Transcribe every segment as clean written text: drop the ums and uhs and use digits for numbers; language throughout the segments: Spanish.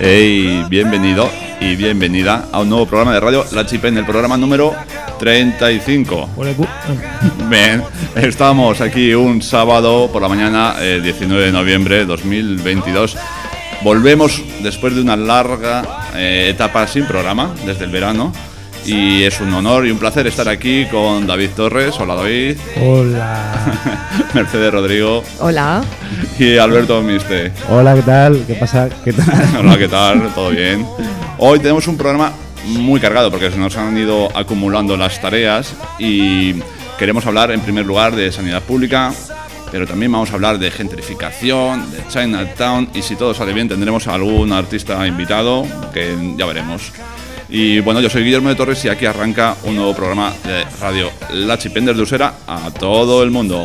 Hey, bienvenido y bienvenida a un nuevo programa de radio La Chipen, el programa número 35. Bien, estamos aquí un sábado por la mañana, 19 de noviembre de 2022. Volvemos después de una larga etapa sin programa, desde el verano. Y es un honor y un placer estar aquí con David Torres. Hola, David. Hola. Mercedes Rodrigo. Hola. Y Alberto Miste. Hola, ¿qué tal? ¿Qué pasa? ¿Qué tal? Hola, ¿qué tal? ¿Todo bien? Hoy tenemos un programa muy cargado porque se nos han ido acumulando las tareas y queremos hablar en primer lugar de sanidad pública, pero también vamos a hablar de gentrificación, de Chinatown, y si todo sale bien tendremos a algún artista invitado que ya veremos. Y bueno, yo soy Guillermo de Torres y aquí arranca un nuevo programa de radio La Chipen desde Usera a todo el mundo.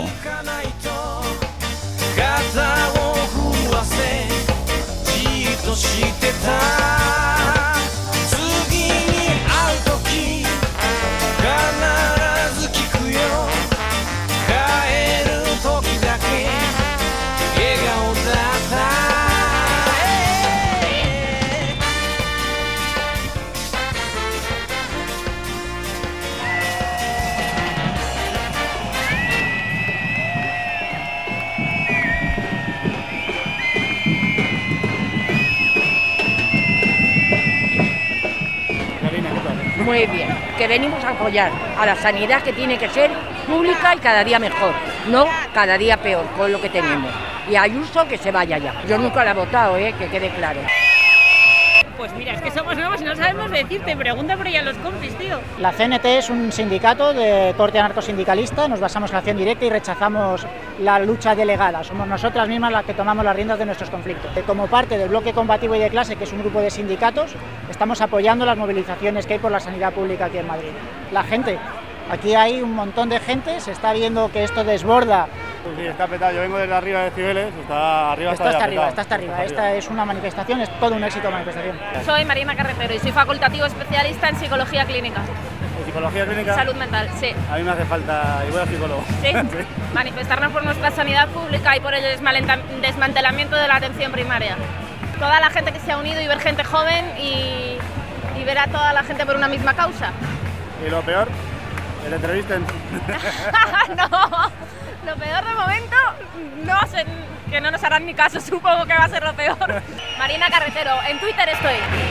Muy bien, que venimos a apoyar a la sanidad, que tiene que ser pública y cada día mejor, no cada día peor con lo que tenemos. Y a Ayuso que se vaya ya. Yo nunca la he votado, que quede claro. Pues mira, es que somos nuevos y no sabemos decirte, pregunta por ella a los compis, tío. La CNT es un sindicato de corte anarcosindicalista, nos basamos en la acción directa y rechazamos la lucha delegada. Somos nosotras mismas las que tomamos las riendas de nuestros conflictos. Como parte del bloque combativo y de clase, que es un grupo de sindicatos, estamos apoyando las movilizaciones que hay por la sanidad pública aquí en Madrid. La gente, aquí hay un montón de gente, se está viendo que esto desborda. Pues sí, está petado. Yo vengo desde arriba de Cibeles, está arriba. Está hasta arriba. Esta es una manifestación, es todo un éxito de manifestación. Soy Marina Carretero y soy facultativo especialista en psicología clínica. ¿En psicología clínica? Salud mental, sí. A mí me hace falta, y voy a psicólogo. ¿Sí? Sí. Manifestarnos por nuestra sanidad pública y por el desmantelamiento de la atención primaria. Toda la gente que se ha unido y ver gente joven y ver a toda la gente por una misma causa. ¿Y lo peor? ¿Que te entrevisten? No. Lo peor de momento, no sé, que no nos harán ni caso, supongo que va a ser lo peor. Marina Carretero, en Twitter estoy.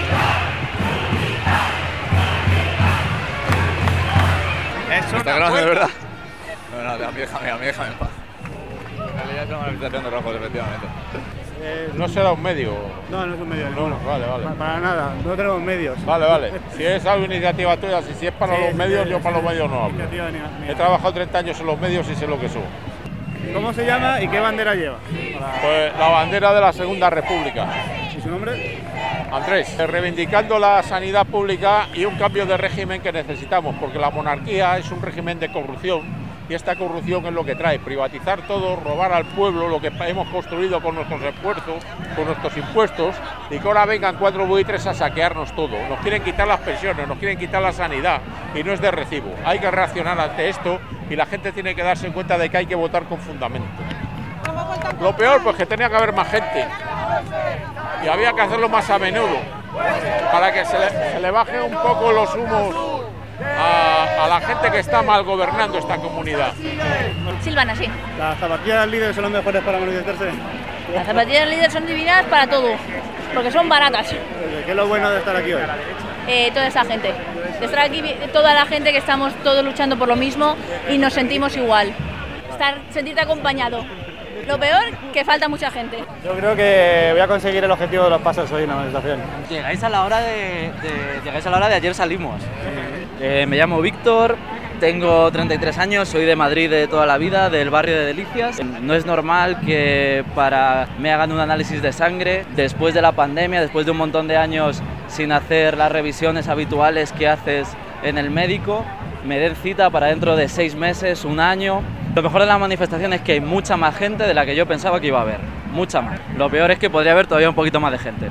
¿Está grande, de verdad? No, a mí déjame en paz. En realidad es una manifestación de rojos, efectivamente. No será un medio. No es un medio. No, vale. Para nada, no tenemos medios. Vale. Si es algo iniciativa tuya, si es para los medios, yo para los medios no hablo. He trabajado 30 años en los medios y sé lo que son. ¿Cómo se llama y qué bandera lleva? Pues la bandera de la Segunda República. ¿Y su nombre? Andrés, reivindicando la sanidad pública y un cambio de régimen que necesitamos, porque la monarquía es un régimen de corrupción. Y esta corrupción es lo que trae, privatizar todo, robar al pueblo lo que hemos construido con nuestros esfuerzos, con nuestros impuestos, y que ahora vengan 4 buitres a saquearnos todo. Nos quieren quitar las pensiones, nos quieren quitar la sanidad, y no es de recibo. Hay que reaccionar ante esto y la gente tiene que darse cuenta de que hay que votar con fundamento. Lo peor, pues que tenía que haber más gente, y había que hacerlo más a menudo, para que se le baje un poco los humos a la gente que está mal gobernando esta comunidad. Silvana, sí. Las zapatillas líderes son las mejores para manifestarse. Las zapatillas líderes son divinas para todo, porque son baratas. ¿Qué es lo bueno de estar aquí hoy? Toda esa gente. De estar aquí, toda la gente que estamos todos luchando por lo mismo y nos sentimos igual. Sentirte acompañado. Lo peor, que falta mucha gente. Yo creo que voy a conseguir el objetivo de los pasos hoy en la manifestación. Llegáis a la hora de ayer salimos. Me llamo Víctor, tengo 33 años, soy de Madrid de toda la vida, del barrio de Delicias. No es normal que me hagan un análisis de sangre después de la pandemia, después de un montón de años sin hacer las revisiones habituales que haces en el médico. Me den cita para dentro de 6 meses, 1 año. Lo mejor de la manifestación es que hay mucha más gente de la que yo pensaba que iba a haber, mucha más. Lo peor es que podría haber todavía un poquito más de gente.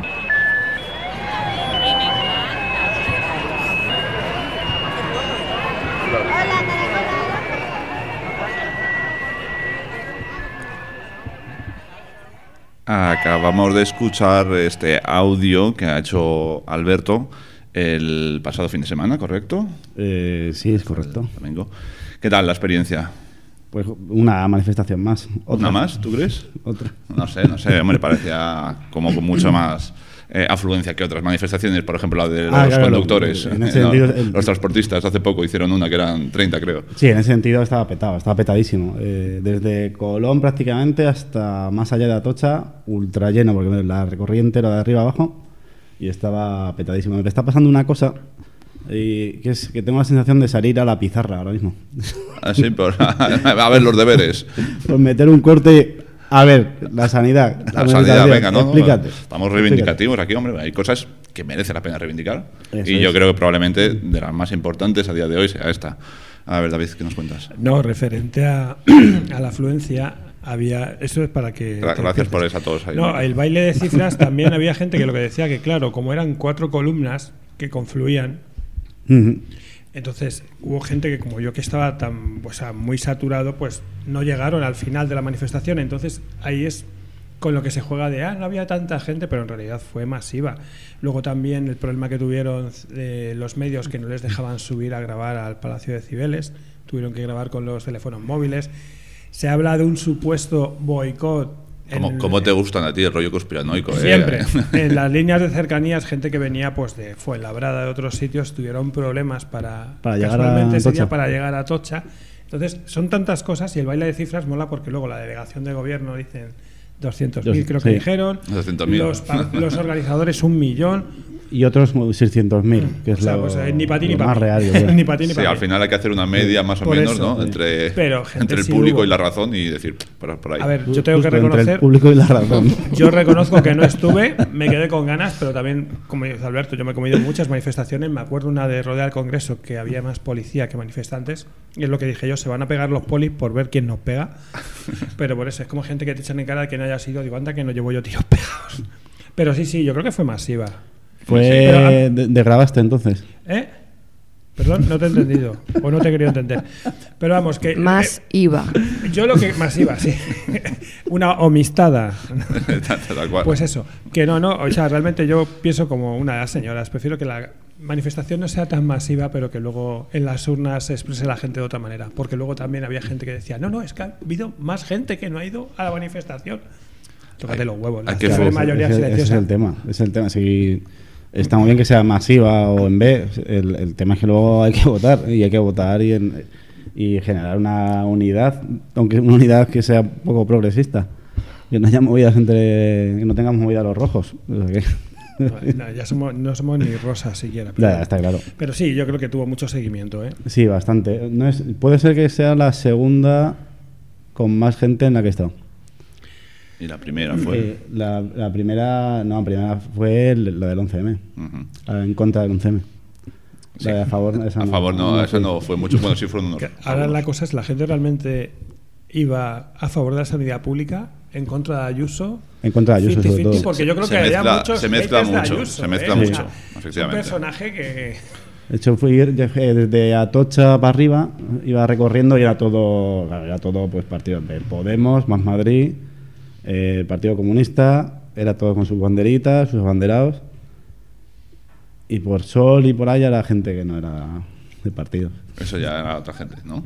Acabamos de escuchar este audio que ha hecho Alberto el pasado fin de semana, ¿correcto? Sí, es correcto. Domingo. ¿Qué tal la experiencia? Pues una manifestación más. ¿Una más, tú crees? Otra. No sé, hombre, parecía como con mucho más afluencia que otras manifestaciones, por ejemplo la de los conductores, en ese sentido, los transportistas. Hace poco hicieron una que eran 30, creo. Sí, en ese sentido estaba petadísimo. Desde Colón prácticamente hasta más allá de Atocha, ultra lleno, porque la recorrí entera de arriba abajo y estaba petadísimo. Me está pasando una cosa, que es que tengo la sensación de salir a la pizarra ahora mismo. Así, a ver los deberes. Pues meter un corte. A ver, la sanidad. La sanidad, venga, ¿no? Explícate. Estamos reivindicativos aquí, hombre. Hay cosas que merece la pena reivindicar. Eso y yo creo que probablemente de las más importantes a día de hoy sea esta. A ver, David, ¿qué nos cuentas? No, referente a la afluencia, había... Eso es para que... Gracias por eso a todos ahí. No, el baile de cifras también había gente que lo que decía que, claro, como eran 4 columnas que confluían... Entonces hubo gente que, como yo, que estaba muy saturado, pues no llegaron al final de la manifestación. Entonces ahí es con lo que se juega de no había tanta gente, pero en realidad fue masiva. Luego también el problema que tuvieron los medios, que no les dejaban subir a grabar al Palacio de Cibeles, tuvieron que grabar con los teléfonos móviles. Se habla de un supuesto boicot. ¿Cómo te gustan a ti el rollo conspiranoico? Siempre. En las líneas de cercanías, gente que venía pues de Fuenlabrada, de otros sitios, tuvieron problemas para llegar a Atocha. Para llegar a Atocha. Entonces, son tantas cosas, y el baile de cifras mola porque luego la delegación de gobierno dicen 200.000, creo que dijeron. 200.000. Los organizadores 1 millón. Y otros 600.000, que es ni pa' ti ni pa' más mí. real. Ni pa' ti ni pa' mí. Al final hay que hacer una media más o menos, ¿no? Entre el público y la razón, y decir, por ahí. A ver, yo tengo que reconocer... Entre el público y la razón. Yo reconozco que no estuve, me quedé con ganas, pero también, como dice Alberto, yo me he comido muchas manifestaciones. Me acuerdo una de Rodea al Congreso, que había más policía que manifestantes, y es lo que dije yo, se van a pegar los polis por ver quién nos pega. Pero por eso, es como gente que te echan en cara de que no haya sido, digo, anda que no llevo yo tiros pegados. Pero sí, yo creo que fue masiva. ¿De grabaste entonces? Perdón, no te he entendido. O no te he querido entender. Pero vamos, que... Más IVA. Yo lo que... Más IVA, sí. Una homistada. Tal cual. Pues eso. Que no. O sea, realmente yo pienso como una de las señoras. Prefiero que la manifestación no sea tan masiva, pero que luego en las urnas se exprese la gente de otra manera. Porque luego también había gente que decía, no, es que ha habido más gente que no ha ido a la manifestación. Tócate los huevos. La mayoría silenciosa. Ese es el tema. Si... Está muy bien que sea masiva o en B, el tema es que luego hay que votar, y hay que votar y generar una unidad, aunque una unidad que sea poco progresista, que no haya movidas que no tengamos movidas los rojos. O sea que... no somos ni rosas siquiera. Ya, está claro. Pero sí, yo creo que tuvo mucho seguimiento. Sí, bastante. Puede ser que sea la segunda con más gente en la que he estado. ¿Y la primera fue? La primera fue la del 11M, en contra del 11M. Sí. La de a favor, esa no fue mucho. Bueno, sí fueron unos. Ahora la cosa es, la gente realmente iba a favor de la sanidad pública, en contra de Ayuso. En contra de Ayuso, sobre todo. Porque yo creo que había muchos. Se mezcla mucho, efectivamente. Un personaje que... De hecho, fui desde Atocha para arriba, iba recorriendo y era todo pues partidos de Podemos, Más Madrid, el Partido Comunista, era todo con sus banderitas, sus abanderados, y por Sol y por allá era gente que no era de partido. Eso ya era otra gente, ¿no?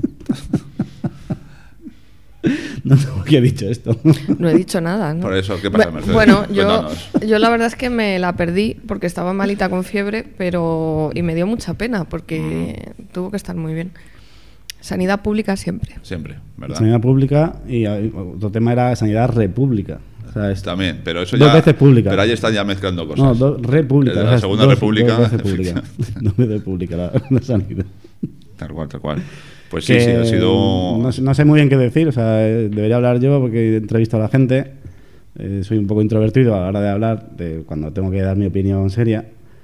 No sé por qué he dicho esto. No he dicho nada, ¿no? Por eso, ¿qué pasa, Mercedes? Bueno, yo la verdad es que me la perdí porque estaba malita con fiebre, y me dio mucha pena porque tuvo que estar muy bien. Sanidad pública siempre. Siempre, ¿verdad? Sanidad pública, y otro tema era sanidad república. O sea, también, pero eso dos veces pública. Pero ahí están ya mezclando cosas. No, república. La Segunda República. Dos veces pública la sanidad. Tal cual. Pues sí, ha sido... No sé muy bien qué decir, o sea, debería hablar yo porque he entrevistado a la gente. Soy un poco introvertido a la hora de hablar, cuando tengo que dar mi opinión seria.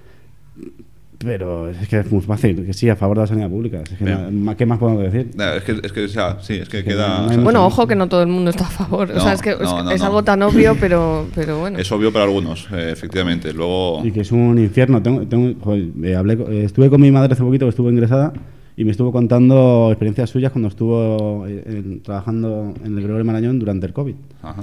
Pero es que es muy fácil, que sí, a favor de la sanidad pública. Es que ¿qué más podemos decir? Es que queda... Bueno, ojo que no todo el mundo está a favor. O sea, es que es algo tan obvio, pero bueno. Es obvio para algunos, efectivamente. Luego... Y que es un infierno. Estuve con mi madre hace poquito, que estuvo ingresada, y me estuvo contando experiencias suyas cuando estuvo trabajando en el Gregorio Marañón durante el COVID. Ajá.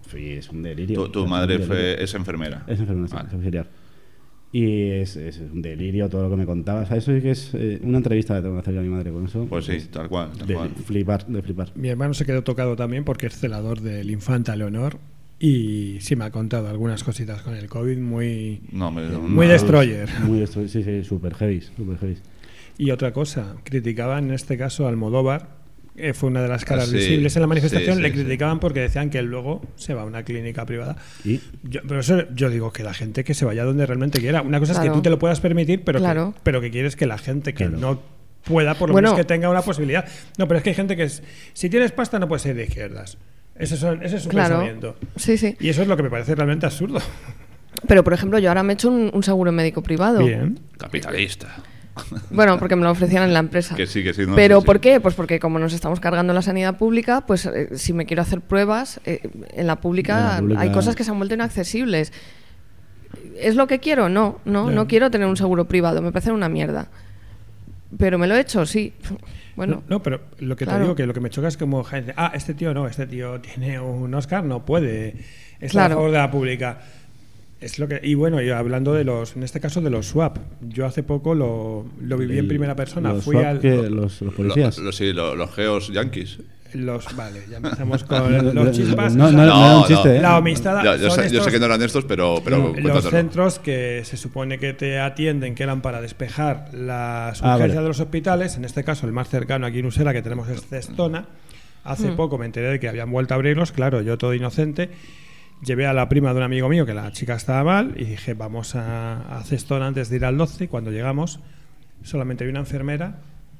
es un delirio. Tu madre es enfermera. Es enfermera, vale. Es auxiliar. Y es un delirio todo lo que me contaba. O sea, eso sí que es una entrevista que tengo que hacer yo a mi madre con eso. Pues sí, tal cual. De flipar. Mi hermano se quedó tocado también porque es celador del Infanta Leonor y sí me ha contado algunas cositas con el COVID muy destroyer. Muy destroyer, sí, super heavy. Y otra cosa, criticaban en este caso a Almodóvar. Fue una de las caras visibles en la manifestación. Le criticaban porque decían que él luego se va a una clínica privada. Pero eso yo digo que la gente que se vaya donde realmente quiera. Una cosa es que tú te lo puedas permitir, pero que quieres que la gente que no pueda, por lo menos que tenga una posibilidad. No, pero es que hay gente que si tienes pasta no puedes ser de izquierdas. Ese es su pensamiento. Sí. Y eso es lo que me parece realmente absurdo. Pero, por ejemplo, yo ahora me he hecho un seguro médico privado. Bien. Capitalista. Bueno, porque me lo ofrecían en la empresa. Que sí. No, pero ¿por qué? Pues porque como nos estamos cargando la sanidad pública, pues si me quiero hacer pruebas, en la pública hay cosas que se han vuelto inaccesibles. ¿Es lo que quiero? No quiero tener un seguro privado, me parece una mierda. Pero me lo he hecho, sí. Bueno. No, pero lo que te digo, que lo que me choca es como gente, este tío tiene un Oscar, no puede estar a favor de la pública. Es lo que, y bueno, yo hablando de en este caso de los swap, yo hace poco lo viví en primera persona. Los policías. Los geos yankees. Vale, ya empezamos con los chispas. No, un chiste, La amistad. Yo sé que no eran estos, pero los centros que se supone que te atienden, que eran para despejar las urgencias de los hospitales, en este caso el más cercano aquí en Usera que tenemos es Cestona. Hace poco me enteré de que habían vuelto a abrirlos, claro, yo todo inocente. Llevé a la prima de un amigo mío que la chica estaba mal y dije, vamos a Cestona antes de ir al 12. Cuando llegamos solamente había una enfermera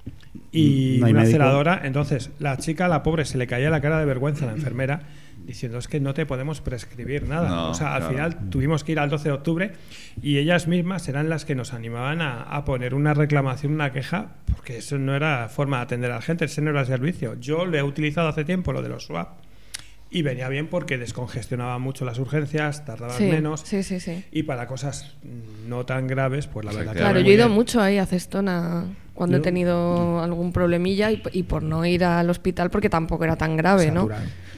y una celadora. Entonces la chica, la pobre, se le caía la cara de vergüenza a la enfermera diciendo, es que no te podemos prescribir nada. Al final tuvimos que ir al 12 de octubre y ellas mismas eran las que nos animaban a poner una reclamación, una queja, porque eso no era forma de atender a la gente, ese no era el servicio. Yo lo he utilizado hace tiempo, lo de los swap. Y venía bien porque descongestionaba mucho las urgencias, tardaban menos. Sí. Y para cosas no tan graves, pues la verdad que... Claro, yo he ido mucho ahí a Cestona cuando he tenido algún problemilla y por no ir al hospital porque tampoco era tan grave, ¿no?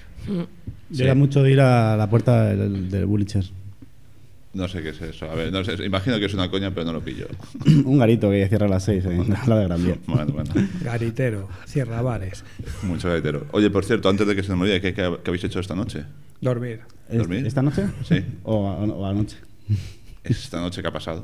Yo era mucho de ir a la puerta del Bullicher. No sé qué es eso. A ver, no sé, imagino que es una coña, pero no lo pillo. Un garito que cierra a las 6 en la de Gran Vía. Bueno. Garitero, cierra bares. Mucho garitero. Oye, por cierto, antes de que se me olvide, ¿qué habéis hecho esta noche? Dormir. ¿Esta noche? Sí. ¿O anoche? ¿Esta noche qué ha pasado?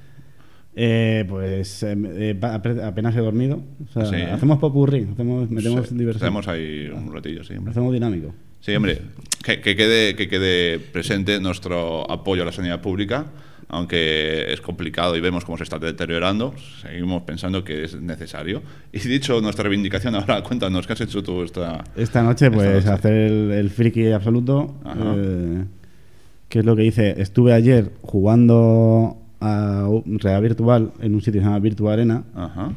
Pues apenas he dormido. O sea, hacemos popurrí, metemos diversión. Hacemos ahí un ratillo, sí. Hacemos dinámico. Sí, hombre, que quede presente nuestro apoyo a la sanidad pública, aunque es complicado y vemos cómo se está deteriorando, seguimos pensando que es necesario. Y dicho nuestra reivindicación, ahora cuéntanos, ¿qué has hecho tú esta noche? Pues hacer el friki absoluto, que es lo que hice. Estuve ayer jugando a Real Virtual en un sitio que se llama Virtua Arena.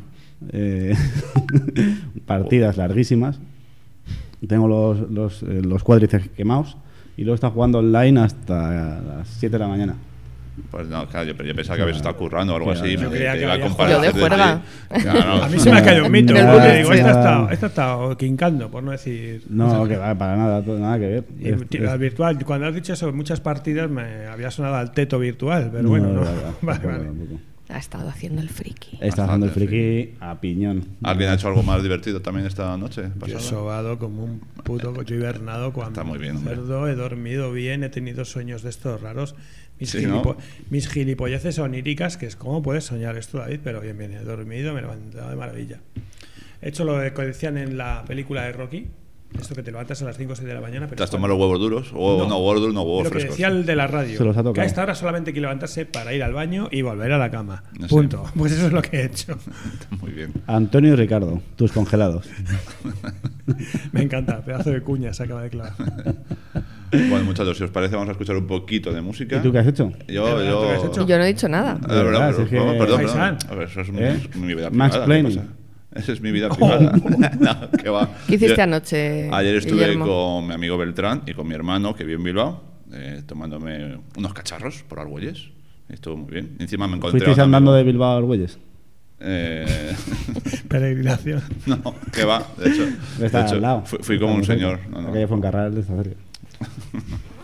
Partidas larguísimas. Tengo los cuádriceps quemados y luego está jugando online hasta las 7 de la mañana. Pues no, claro, yo pensaba que habías estado currando o algo así. Yo creía que iba a comparar. Yo de juerga. A mí se me ha caído un mito. Digo, esta ha estado quincando, por no decir... No, que va, para nada que ver. Y virtual, cuando has dicho eso, muchas partidas me había sonado al teto virtual, pero bueno, no. Vale. Ha estado haciendo el friki. Está haciendo el friki a piñón. ¿Alguien ha hecho algo más divertido también esta noche? Yo he sobado como un puto cocho hibernado cuando está muy bien, cerdo, he dormido bien, he tenido sueños de estos raros. Mis gilipolleces oníricas, que es cómo puedes soñar esto, David, pero bien, he dormido, me he levantado de maravilla. He hecho lo que decían en la película de Rocky. Esto que te levantas a las 5 o 6 de la mañana. Pero ¿te has tomado los huevos duros? O no huevos duros, no huevos lo frescos. Lo que decía el de la radio, se los ha tocado. Que a esta hora solamente hay que levantarse para ir al baño y volver a la cama. No punto. Sé. Pues eso es lo que he hecho. Muy bien. Antonio y Ricardo, tus congelados. Me encanta, pedazo de cuña se acaba de clavar. Bueno, muchachos, si os parece, vamos a escuchar un poquito de música. ¿Y tú qué has hecho? Yo no he dicho nada. Perdón. A ver, eso es mi vida privada. Esa es mi vida privada. No, ¿qué va? ¿Qué hiciste anoche? Ayer estuve Guillermo? con mi amigo Beltrán y con mi hermano, que vive en Bilbao, tomándome unos cacharros por Argüelles. Estuvo muy bien. Encima me encontré... ¿Fuisteis andando de Bilbao a Argüelles? Peregrinación. No, ¿qué va? De hecho, al lado. Fui como un señor. Aquella Fuencarral está cerca.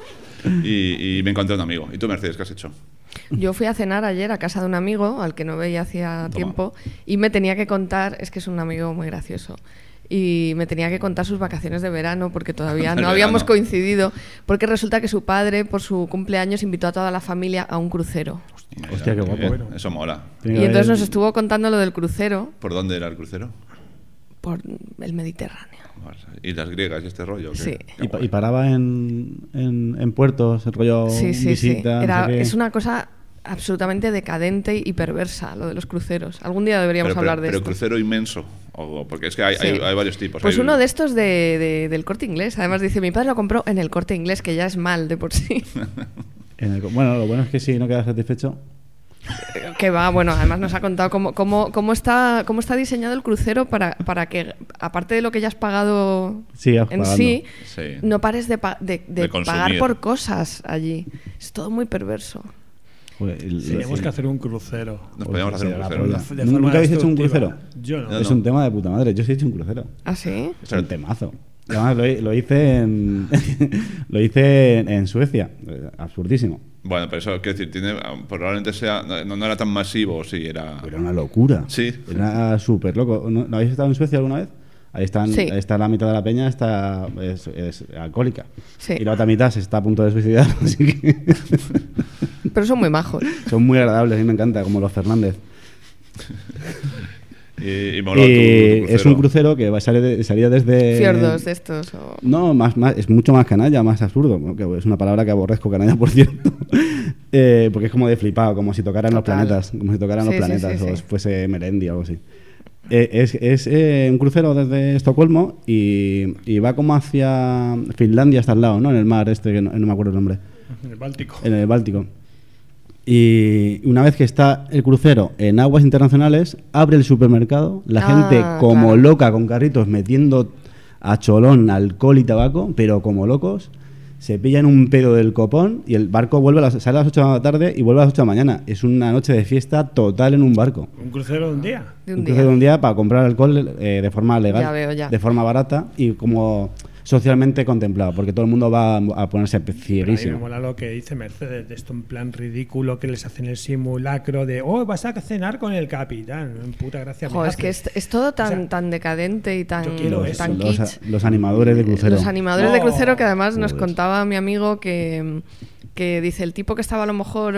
y me encontré un amigo. ¿Y tú, Mercedes, qué has hecho? Yo fui a cenar ayer a casa de un amigo al que no veía hacía tiempo y me tenía que contar, es que es un amigo muy gracioso, y me tenía que contar sus vacaciones de verano porque todavía no habíamos coincidido, porque resulta que su padre por su cumpleaños invitó a toda la familia a un crucero. Hostia, qué guapo. Bueno. Eso mola. Y entonces nos estuvo contando lo del crucero. ¿Por dónde era el crucero? Por el Mediterráneo. ¿Y las griegas y este rollo? Sí. ¿Y paraba en puertos, el rollo visita? Sí. Es una cosa absolutamente decadente y perversa, lo de los cruceros. Algún día deberíamos hablar de esto. Pero crucero inmenso, porque es que hay varios tipos. Pues uno de estos del Corte Inglés. Además dice, mi padre lo compró en el Corte Inglés, que ya es mal de por sí. Bueno, lo bueno es que si no quedas satisfecho... Que va, bueno, además nos ha contado cómo está diseñado el crucero para que, aparte de lo que ya has pagado no pares de pagar por cosas allí. Es todo muy perverso. Tenemos que hacer un crucero. Nos podríamos hacer un crucero. ¿Nunca habéis hecho un crucero? Yo no. Es un tema de puta madre. Yo sí he hecho un crucero. ¿Ah, sí? Es un temazo. Además, lo hice en Suecia. Absurdísimo. Bueno, pero eso, quiero decir, probablemente sea... No era tan masivo, sí, era... Era una locura. Sí. Era súper loco. ¿No habéis estado en Suecia alguna vez? Ahí está la mitad de la peña, es alcohólica. Sí. Y la otra mitad se está a punto de suicidar. Así que... Pero son muy majos. Son muy agradables, a mí me encanta, como los Fernández. Es un crucero que salía desde... Fiordos de estos. No, es mucho más canalla, más absurdo. Que es una palabra que aborrezco, canalla, por cierto. Porque es como de flipado, como si tocaran los planetas. Como si tocaran los planetas o fuese Melendi o algo así. Es un crucero desde Estocolmo y va como hacia Finlandia hasta al lado, ¿no? En el mar que no me acuerdo el nombre. En el Báltico. En el Báltico. Y una vez que está el crucero en aguas internacionales, abre el supermercado, la gente como loca con carritos metiendo a cholón alcohol y tabaco, pero como locos, se pillan un pedo del copón y el barco sale a las 8 de la tarde y vuelve a las 8 de la mañana. Es una noche de fiesta total en un barco. ¿Un crucero de un día? Un crucero de un día para comprar alcohol de forma legal, de forma barata y como... socialmente contemplado, porque todo el mundo va a ponerse cieguísimo. Me mola lo que dice Mercedes, de esto en plan ridículo que les hacen el simulacro de vas a cenar con el capitán. Puta gracia. Es que es todo tan decadente y tan kitsch. Los animadores de crucero. Los animadores de crucero que además nos contaba mi amigo que dice el tipo que estaba a lo mejor...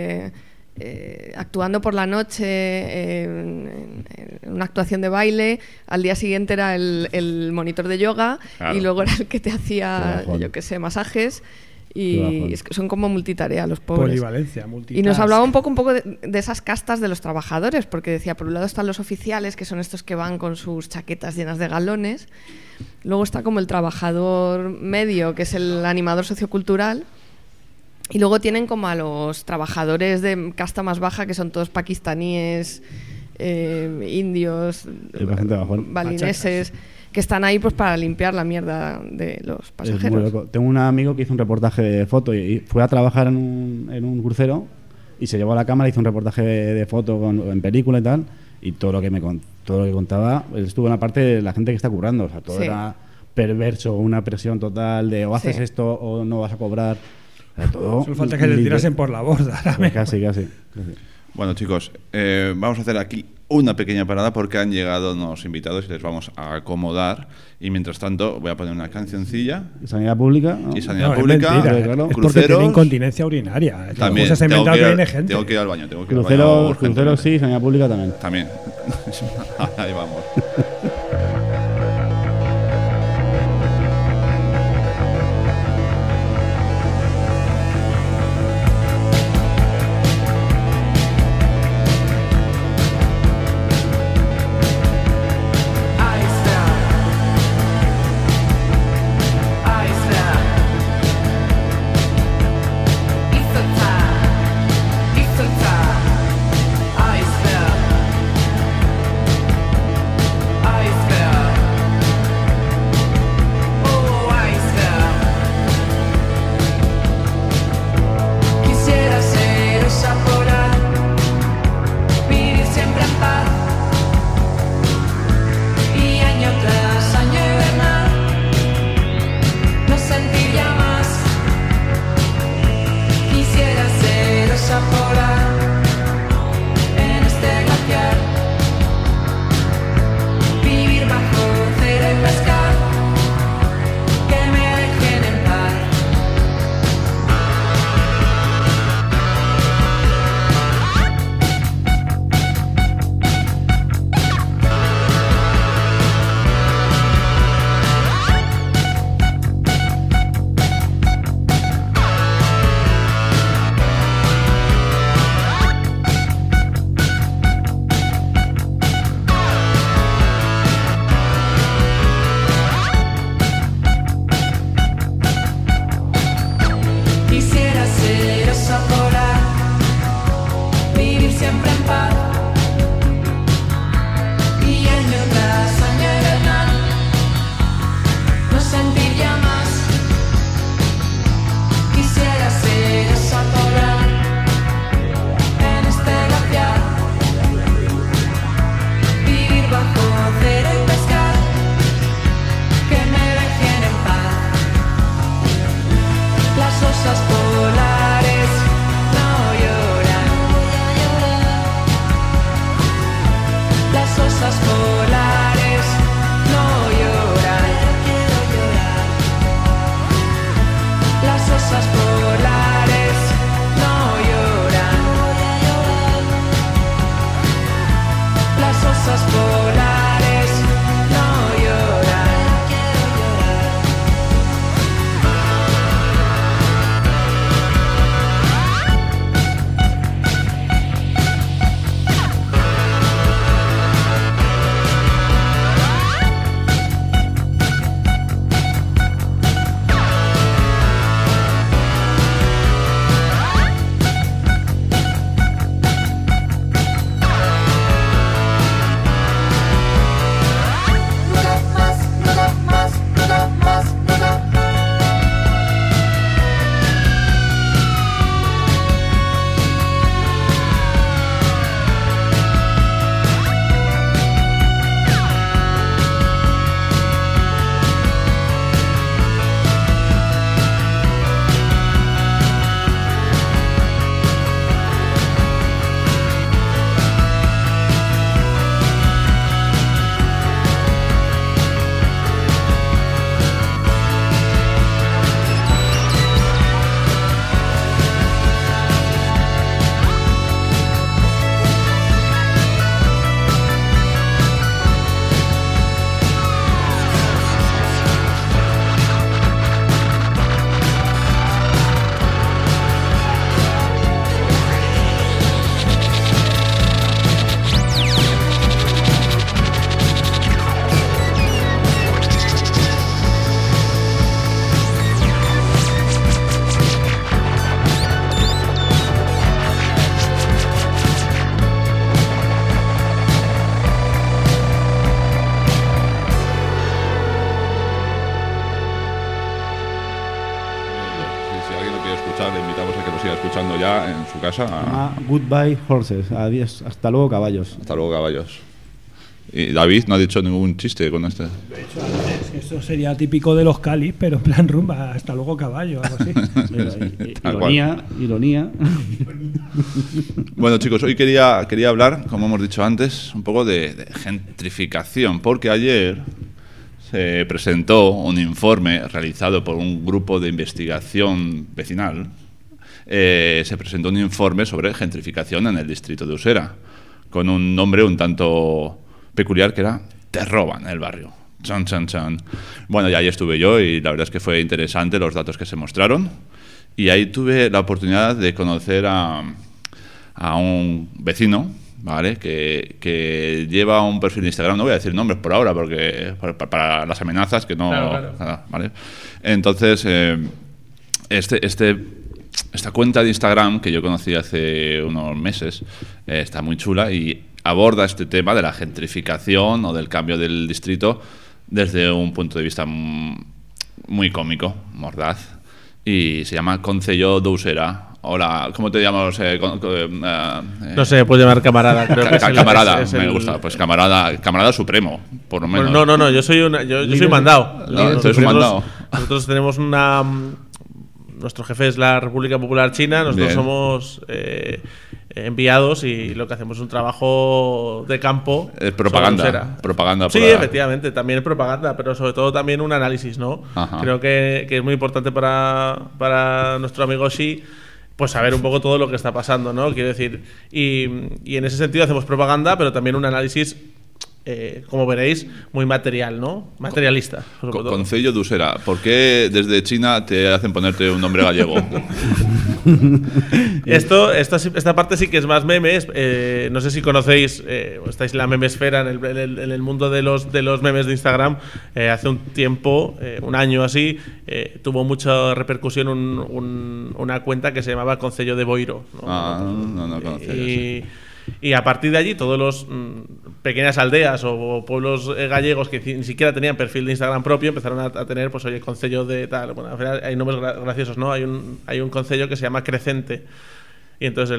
actuando por la noche en una actuación de baile, al día siguiente era el monitor de yoga y luego era el que te hacía, yo qué sé, masajes y es que son como multitarea los pobres. Polivalencia, multitask. Y nos hablaba un poco de esas castas de los trabajadores, porque decía, por un lado están los oficiales, que son estos que van con sus chaquetas llenas de galones, luego está como el trabajador medio, que es el animador sociocultural. Y luego tienen como a los trabajadores de casta más baja, que son todos pakistaníes, indios, balineses, que están ahí pues para limpiar la mierda de los pasajeros. Es muy loco. Tengo un amigo que hizo un reportaje de foto y fue a trabajar en un crucero y se llevó a la cámara, hizo un reportaje de foto en película y tal, y todo lo que contaba, él estuvo en la parte de la gente que está currando, o sea, todo era perverso, una presión total de o haces esto o no vas a cobrar. Solo falta que le tirasen por la borda. Pues casi. Bueno, chicos, vamos a hacer aquí una pequeña parada porque han llegado unos invitados y les vamos a acomodar. Y mientras tanto, voy a poner una cancioncilla. Sanidad pública. ¿No? Y sanidad pública. Es porque tiene incontinencia urinaria. También. Tengo que ir al baño. Crucero sí, sanidad pública también. También. Ahí vamos. escuchar, le invitamos a que lo siga escuchando ya en su casa. Goodbye Horses, adiós, hasta luego caballos. Hasta luego caballos. Y David no ha dicho ningún chiste con este. De hecho, antes, eso sería típico de los Cáliz, pero en plan rumba, hasta luego caballo, algo así. Ironía. Bueno, chicos, hoy quería hablar, como hemos dicho antes, un poco de gentrificación, porque ayer se presentó un informe realizado por un grupo de investigación vecinal. Se presentó un informe sobre gentrificación en el distrito de Usera, con un nombre un tanto peculiar que era Te roban el barrio. Chan, chan, chan. Bueno, y ahí estuve yo y la verdad es que fue interesante los datos que se mostraron. Y ahí tuve la oportunidad de conocer a un vecino, ¿vale? Que lleva un perfil de Instagram, no voy a decir nombres por ahora, porque para las amenazas que no... Claro. ¿Vale? Entonces, esta cuenta de Instagram que yo conocí hace unos meses está muy chula y aborda este tema de la gentrificación o del cambio del distrito desde un punto de vista muy cómico, mordaz, y se llama Concello de Usera. Hola, ¿cómo te llamas? No sé, puedes llamar camarada. Creo que camarada, me gusta. Pues camarada supremo, por lo menos. Bueno, no, yo soy mandado. Nosotros tenemos nuestro jefe es la República Popular China, nosotros somos enviados y lo que hacemos es un trabajo de campo. Es propaganda. Sí, efectivamente, también es propaganda, pero sobre todo también un análisis, ¿no? Ajá. Creo que es muy importante para nuestro amigo Xi, pues saber un poco todo lo que está pasando, ¿no? Quiero decir, y en ese sentido hacemos propaganda, pero también un análisis, como veréis, muy material, ¿no? Materialista. Concello de Usera. ¿Por qué desde China te hacen ponerte un nombre gallego? Esta parte sí que es más memes. No sé si conocéis, estáis en la memesfera, en el mundo de los memes de Instagram. Hace un tiempo, un año así, tuvo mucha repercusión una cuenta que se llamaba Concello de Boiro, ¿no? No conocía. Y a partir de allí, todos los pequeñas aldeas o pueblos gallegos que ni siquiera tenían perfil de Instagram propio empezaron a tener, pues, oye, concello de tal. Bueno, al final hay nombres graciosos, ¿no? Hay un concello que se llama Crecente. Y entonces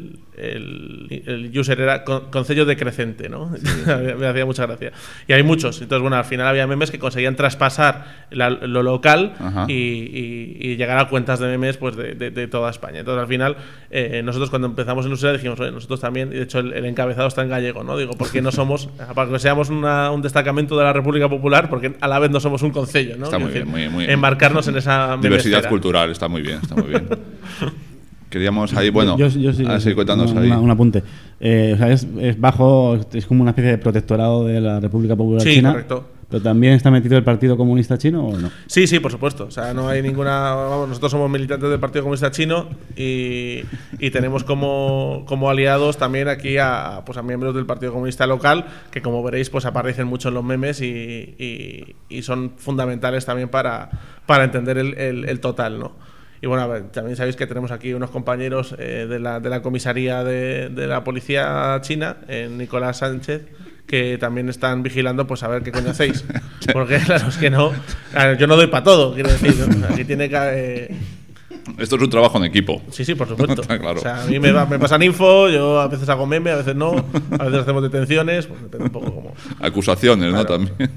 el user era concello de Crecente, ¿no? Sí. Me hacía mucha gracia. Y hay muchos. Entonces, bueno, al final había memes que conseguían traspasar lo local y llegar a cuentas de memes, pues, de toda España. Entonces, al final, nosotros cuando empezamos en Usera dijimos, oye, nosotros también, y de hecho el encabezado está en gallego, ¿no? Digo, ¿por qué no somos, para que seamos un destacamento de la República Popular, porque a la vez no somos un concello, ¿no? Está muy bien, muy embarcarnos en esa diversidad cultural, está muy bien. Queríamos ahí, bueno, yo sí, cuéntanos ahí. Un apunte. O sea, es bajo, es como una especie de protectorado de la República Popular China. Sí, correcto. ¿Pero también está metido el Partido Comunista Chino o no? Sí, por supuesto. O sea, no hay ninguna... Vamos, nosotros somos militantes del Partido Comunista Chino y tenemos como aliados también aquí a miembros del Partido Comunista local, que, como veréis, pues aparecen mucho en los memes y son fundamentales también para entender el total, ¿no? Y bueno, a ver, también sabéis que tenemos aquí unos compañeros de la comisaría de la policía china, Nicolás Sánchez, que también están vigilando, pues a ver qué coño hacéis. Porque claro, es que no... Yo no doy para todo, quiero decir, ¿no? Aquí tiene que... Esto es un trabajo en equipo. Sí, por supuesto. Claro. O sea, a mí me pasan info, yo a veces hago meme, a veces no, a veces hacemos detenciones, pues depende un poco cómo... Acusaciones, claro. ¿No? También.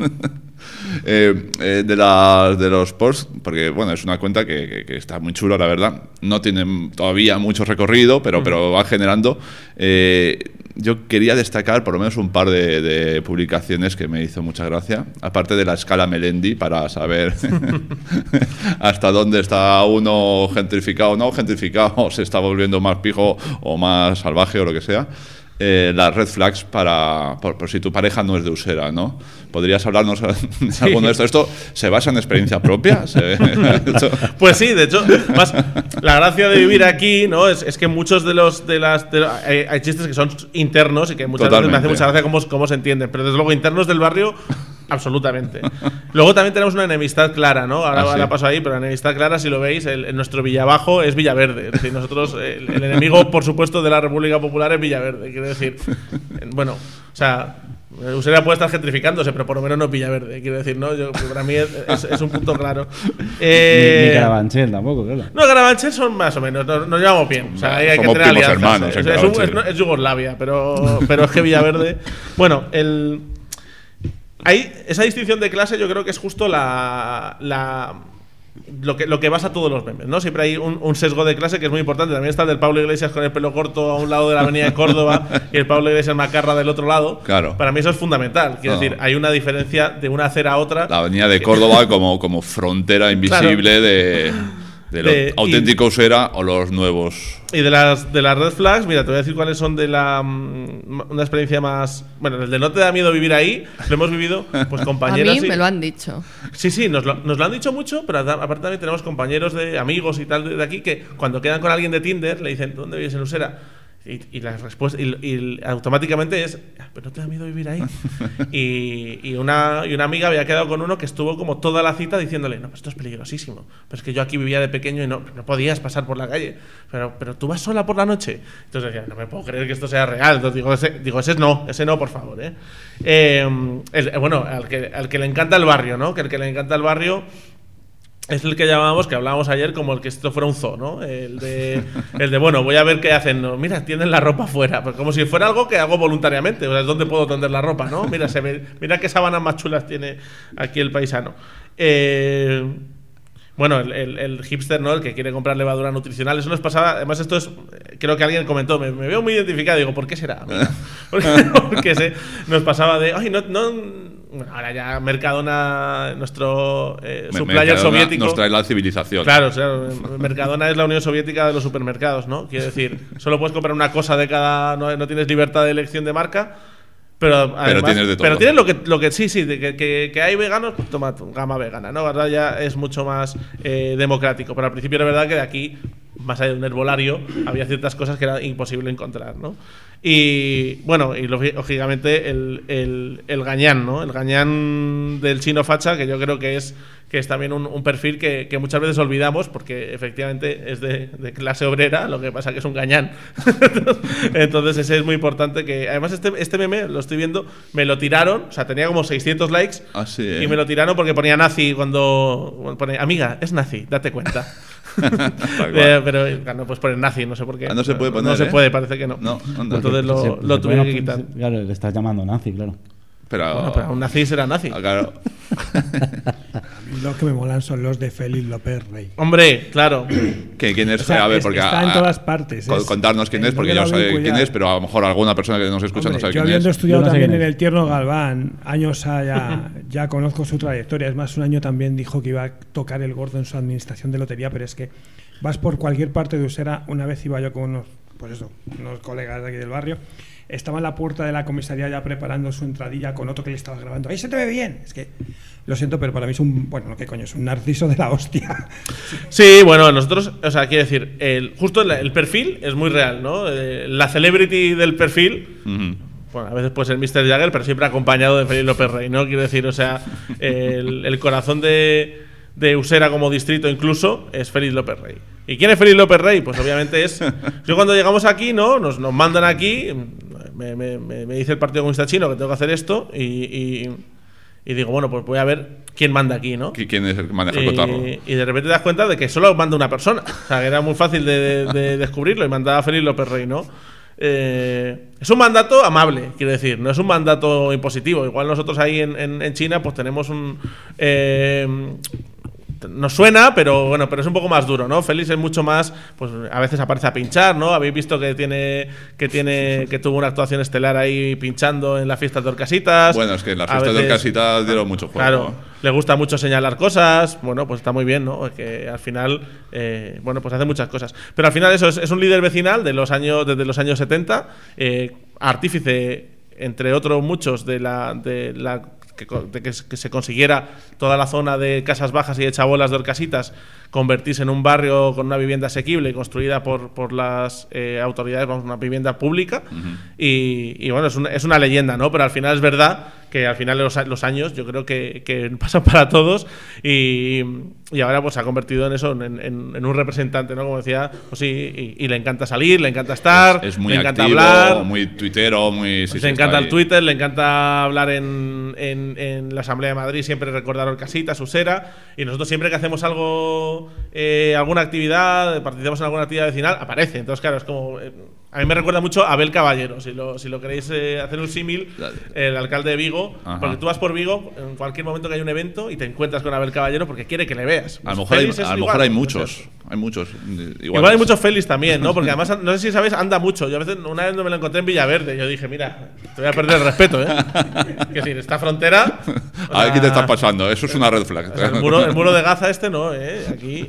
De los posts, porque bueno, es una cuenta que está muy chula, la verdad. No tiene todavía mucho recorrido, pero va generando. Yo quería destacar por lo menos un par de publicaciones que me hizo mucha gracia, aparte de la escala Melendi, para saber hasta dónde está uno gentrificado o no gentrificado, o se está volviendo más pijo o más salvaje o lo que sea. Las red flags por si tu pareja no es de Usera, ¿no? ¿Podrías hablarnos de alguno de esto? ¿Esto se basa en experiencia propia? Pues sí, de hecho, más la gracia de vivir aquí, ¿no? Es que muchos hay chistes que son internos y que muchas veces me hace mucha gracia cómo se entienden, pero desde luego internos del barrio, absolutamente. Luego también tenemos una enemistad clara, ¿no? Ahora paso ahí, pero la enemistad clara, si lo veis, nuestro Villabajo es Villaverde. Es decir, nosotros, el enemigo, por supuesto, de la República Popular es Villaverde. Quiero decir, bueno, o sea, Usera puede estar gentrificándose, pero por lo menos no Villaverde, quiero decir, ¿no? Para mí es un punto claro. Ni Carabanchel tampoco, claro. No, Carabanchel son más o menos, nos llevamos bien. O sea, ahí hay que tener alianzas. Es Yugoslavia, pero es que Villaverde. Bueno, esa distinción de clase yo creo que es justo lo que basa todos los memes, ¿no? Siempre hay un sesgo de clase que es muy importante. También está el del Pablo Iglesias con el pelo corto a un lado de la avenida de Córdoba y el Pablo Iglesias macarra del otro lado. Claro. Para mí eso es fundamental. Quiero decir, hay una diferencia de una acera a otra. La avenida de Córdoba como frontera invisible de lo auténtico Usera o los nuevos. Y de las red flags, mira, te voy a decir cuáles son de una experiencia más... Bueno, el de no te da miedo vivir ahí, lo hemos vivido, pues compañeras... A mí me lo han dicho. Sí, nos lo han dicho mucho, pero aparte también tenemos compañeros de amigos y tal de aquí que cuando quedan con alguien de Tinder le dicen, ¿dónde vives en Usera? Y la respuesta y automáticamente es, pero no te da miedo vivir ahí. y una amiga había quedado con uno que estuvo como toda la cita diciéndole, no, pues esto es peligrosísimo, pero es que yo aquí vivía de pequeño y no podías pasar por la calle, pero tú vas sola por la noche. Entonces decía, no me puedo creer que esto sea real. Entonces ese no, por favor, bueno, al que le encanta el barrio, ¿no? Que el que le encanta el barrio es el que que hablábamos ayer, como el que esto fuera un zoo, ¿no? El de bueno, voy a ver qué hacen. No, mira, tienden la ropa fuera. Pues como si fuera algo que hago voluntariamente. O sea, ¿dónde puedo tender la ropa, no? Mira, mira qué sábanas más chulas tiene aquí el paisano. Bueno, el hipster, ¿no? El que quiere comprar levadura nutricional. Eso nos pasaba. Además, esto es. Creo que alguien comentó. Me veo muy identificado. Digo, ¿por qué será? Porque nos pasaba de. Ay, bueno, ahora ya Mercadona, nuestro supplier soviético. Nos trae la civilización. Claro, Mercadona es la Unión Soviética de los supermercados, ¿no? Quiere decir, solo puedes comprar una cosa de cada. No tienes libertad de elección de marca. Pero tienes de todo. Pero tienes lo que sí, que hay veganos, pues toma gama vegana, ¿no? Ahora ya es mucho más democrático. Pero al principio era verdad que de aquí, más allá de un herbolario, había ciertas cosas que era imposible encontrar, ¿no? Y bueno, y lógicamente el gañán, ¿no? El gañán del chino facha, que yo creo que es también un perfil que muchas veces olvidamos, porque efectivamente es de clase obrera, lo que pasa que es un gañán. Entonces ese es muy importante. Que además este meme, lo estoy viendo, me lo tiraron, o sea, tenía como 600 likes. Y me lo tiraron porque ponía nazi cuando pone, amiga, es nazi, date cuenta. Pero no puedes poner nazi, no sé por qué. No se puede poner. No se puede, parece que no. Entonces lo tuvieron que quitar. Claro, le estás llamando nazi, claro. Pero un nazi será nazi. Claro. Los que me molan son los de Félix López Rey. Hombre, claro. ¿Quién es? O sea, a ver, porque está en todas partes. Contarnos quién es, porque yo sé quién es, pero a lo mejor alguna persona que nos escucha no sabe quién es. Yo habiendo estudiado también en el Tierno Galván, años ya conozco su trayectoria. Es más, un año también dijo que iba a tocar el gordo en su administración de lotería, pero es que vas por cualquier parte de Usera. Una vez iba yo con unos colegas de aquí del barrio. Estaba en la puerta de la comisaría ya preparando su entradilla con otro que le estaba grabando. ¡Ahí se te ve bien! Es que, lo siento, pero para mí es un narciso de la hostia. Sí, bueno, nosotros, o sea, quiero decir, justo el perfil es muy real, ¿no? La celebrity del perfil, bueno, a veces puede ser Mr. Jagger, pero siempre acompañado de Félix López Rey, ¿no? Quiero decir, o sea, el corazón de Usera como distrito incluso es Félix López Rey. ¿Y quién es Félix López Rey? Pues obviamente es... Yo cuando llegamos aquí, ¿no? Nos mandan aquí, me dice el Partido Comunista Chino que tengo que hacer esto y digo, bueno, pues voy a ver quién manda aquí, ¿no? ¿Quién es el que maneja el cotarro? Y de repente te das cuenta de que solo manda una persona. O sea, que era muy fácil de descubrirlo y mandaba a Félix López Rey, ¿no? Es un mandato amable, quiero decir, no es un mandato impositivo. Igual nosotros ahí en China pues tenemos nos suena, pero bueno, pero es un poco más duro, ¿no? Félix es mucho más, pues a veces aparece a pinchar, ¿no? Habéis visto que tuvo una actuación estelar ahí pinchando en la fiesta de Orcasitas. Bueno, es que en la fiesta de Orcasitas dieron mucho juego. Claro, le gusta mucho señalar cosas. Bueno, pues está muy bien, ¿no? Que al final, bueno, pues hace muchas cosas. Pero al final eso es un líder vecinal desde los años 70, artífice, entre otros muchos, de que se consiguiera toda la zona de Casas Bajas y de Chabolas de Orcasitas convertirse en un barrio con una vivienda asequible y construida por las autoridades, vamos, una vivienda pública. Y bueno, es una leyenda, ¿no? Pero al final es verdad que al final los años yo creo que pasan para todos y ahora pues se ha convertido en eso, en un representante, ¿no? Como decía, pues sí, y le encanta salir, le encanta estar, es muy le encanta activo, hablar, muy tuitero, muy... le encanta el Twitter, le encanta hablar en la Asamblea de Madrid, siempre recordar Orcasitas, Usera, y nosotros siempre que hacemos algo, alguna actividad, participamos en alguna actividad vecinal, aparece. Entonces, claro, es como... a mí me recuerda mucho a Abel Caballero, si lo queréis hacer un símil, el alcalde de Vigo. Ajá. Porque tú vas por Vigo en cualquier momento que hay un evento y te encuentras con Abel Caballero porque quiere que le veas. A lo mejor hay muchos. Hay muchos. Igual hay muchos Félix también, ¿no? Porque además, no sé si sabes, anda mucho. Yo a veces, una vez me lo encontré en Villaverde. Yo dije, mira, te voy a perder el respeto, ¿eh? Que decir, esta frontera. A ver qué te está pasando. Eso es una red flag. O sea, el muro de Gaza no, ¿eh? Aquí.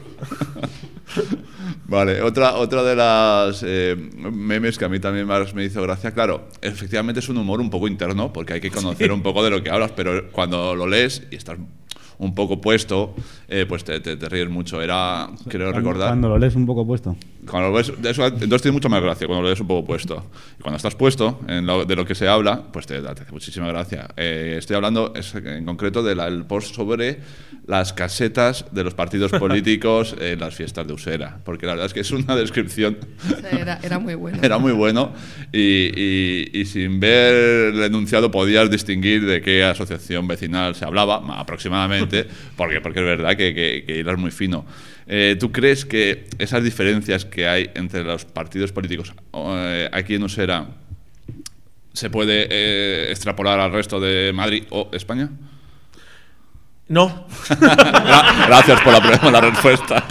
Vale, otra de las memes que a mí también más me hizo gracia, claro, efectivamente es un humor un poco interno, porque hay que conocer un poco de lo que hablas, pero cuando lo lees y estás un poco puesto, pues te ríes mucho. Creo recordar... Cuando lo lees un poco puesto. Cuando lo ves, entonces tiene mucha más gracia cuando lo lees un poco puesto. Y cuando estás puesto de lo que se habla, pues te hace muchísima gracia. Estoy hablando en concreto del post sobre las casetas de los partidos políticos en las fiestas de Usera, porque la verdad es que es una descripción... Era muy bueno. Era muy bueno y sin ver el enunciado podías distinguir de qué asociación vecinal se hablaba, aproximadamente, porque es verdad que eras muy fino. ¿Tú crees que esas diferencias que hay entre los partidos políticos aquí en Usera se puede extrapolar al resto de Madrid o España? No. Gracias por la respuesta.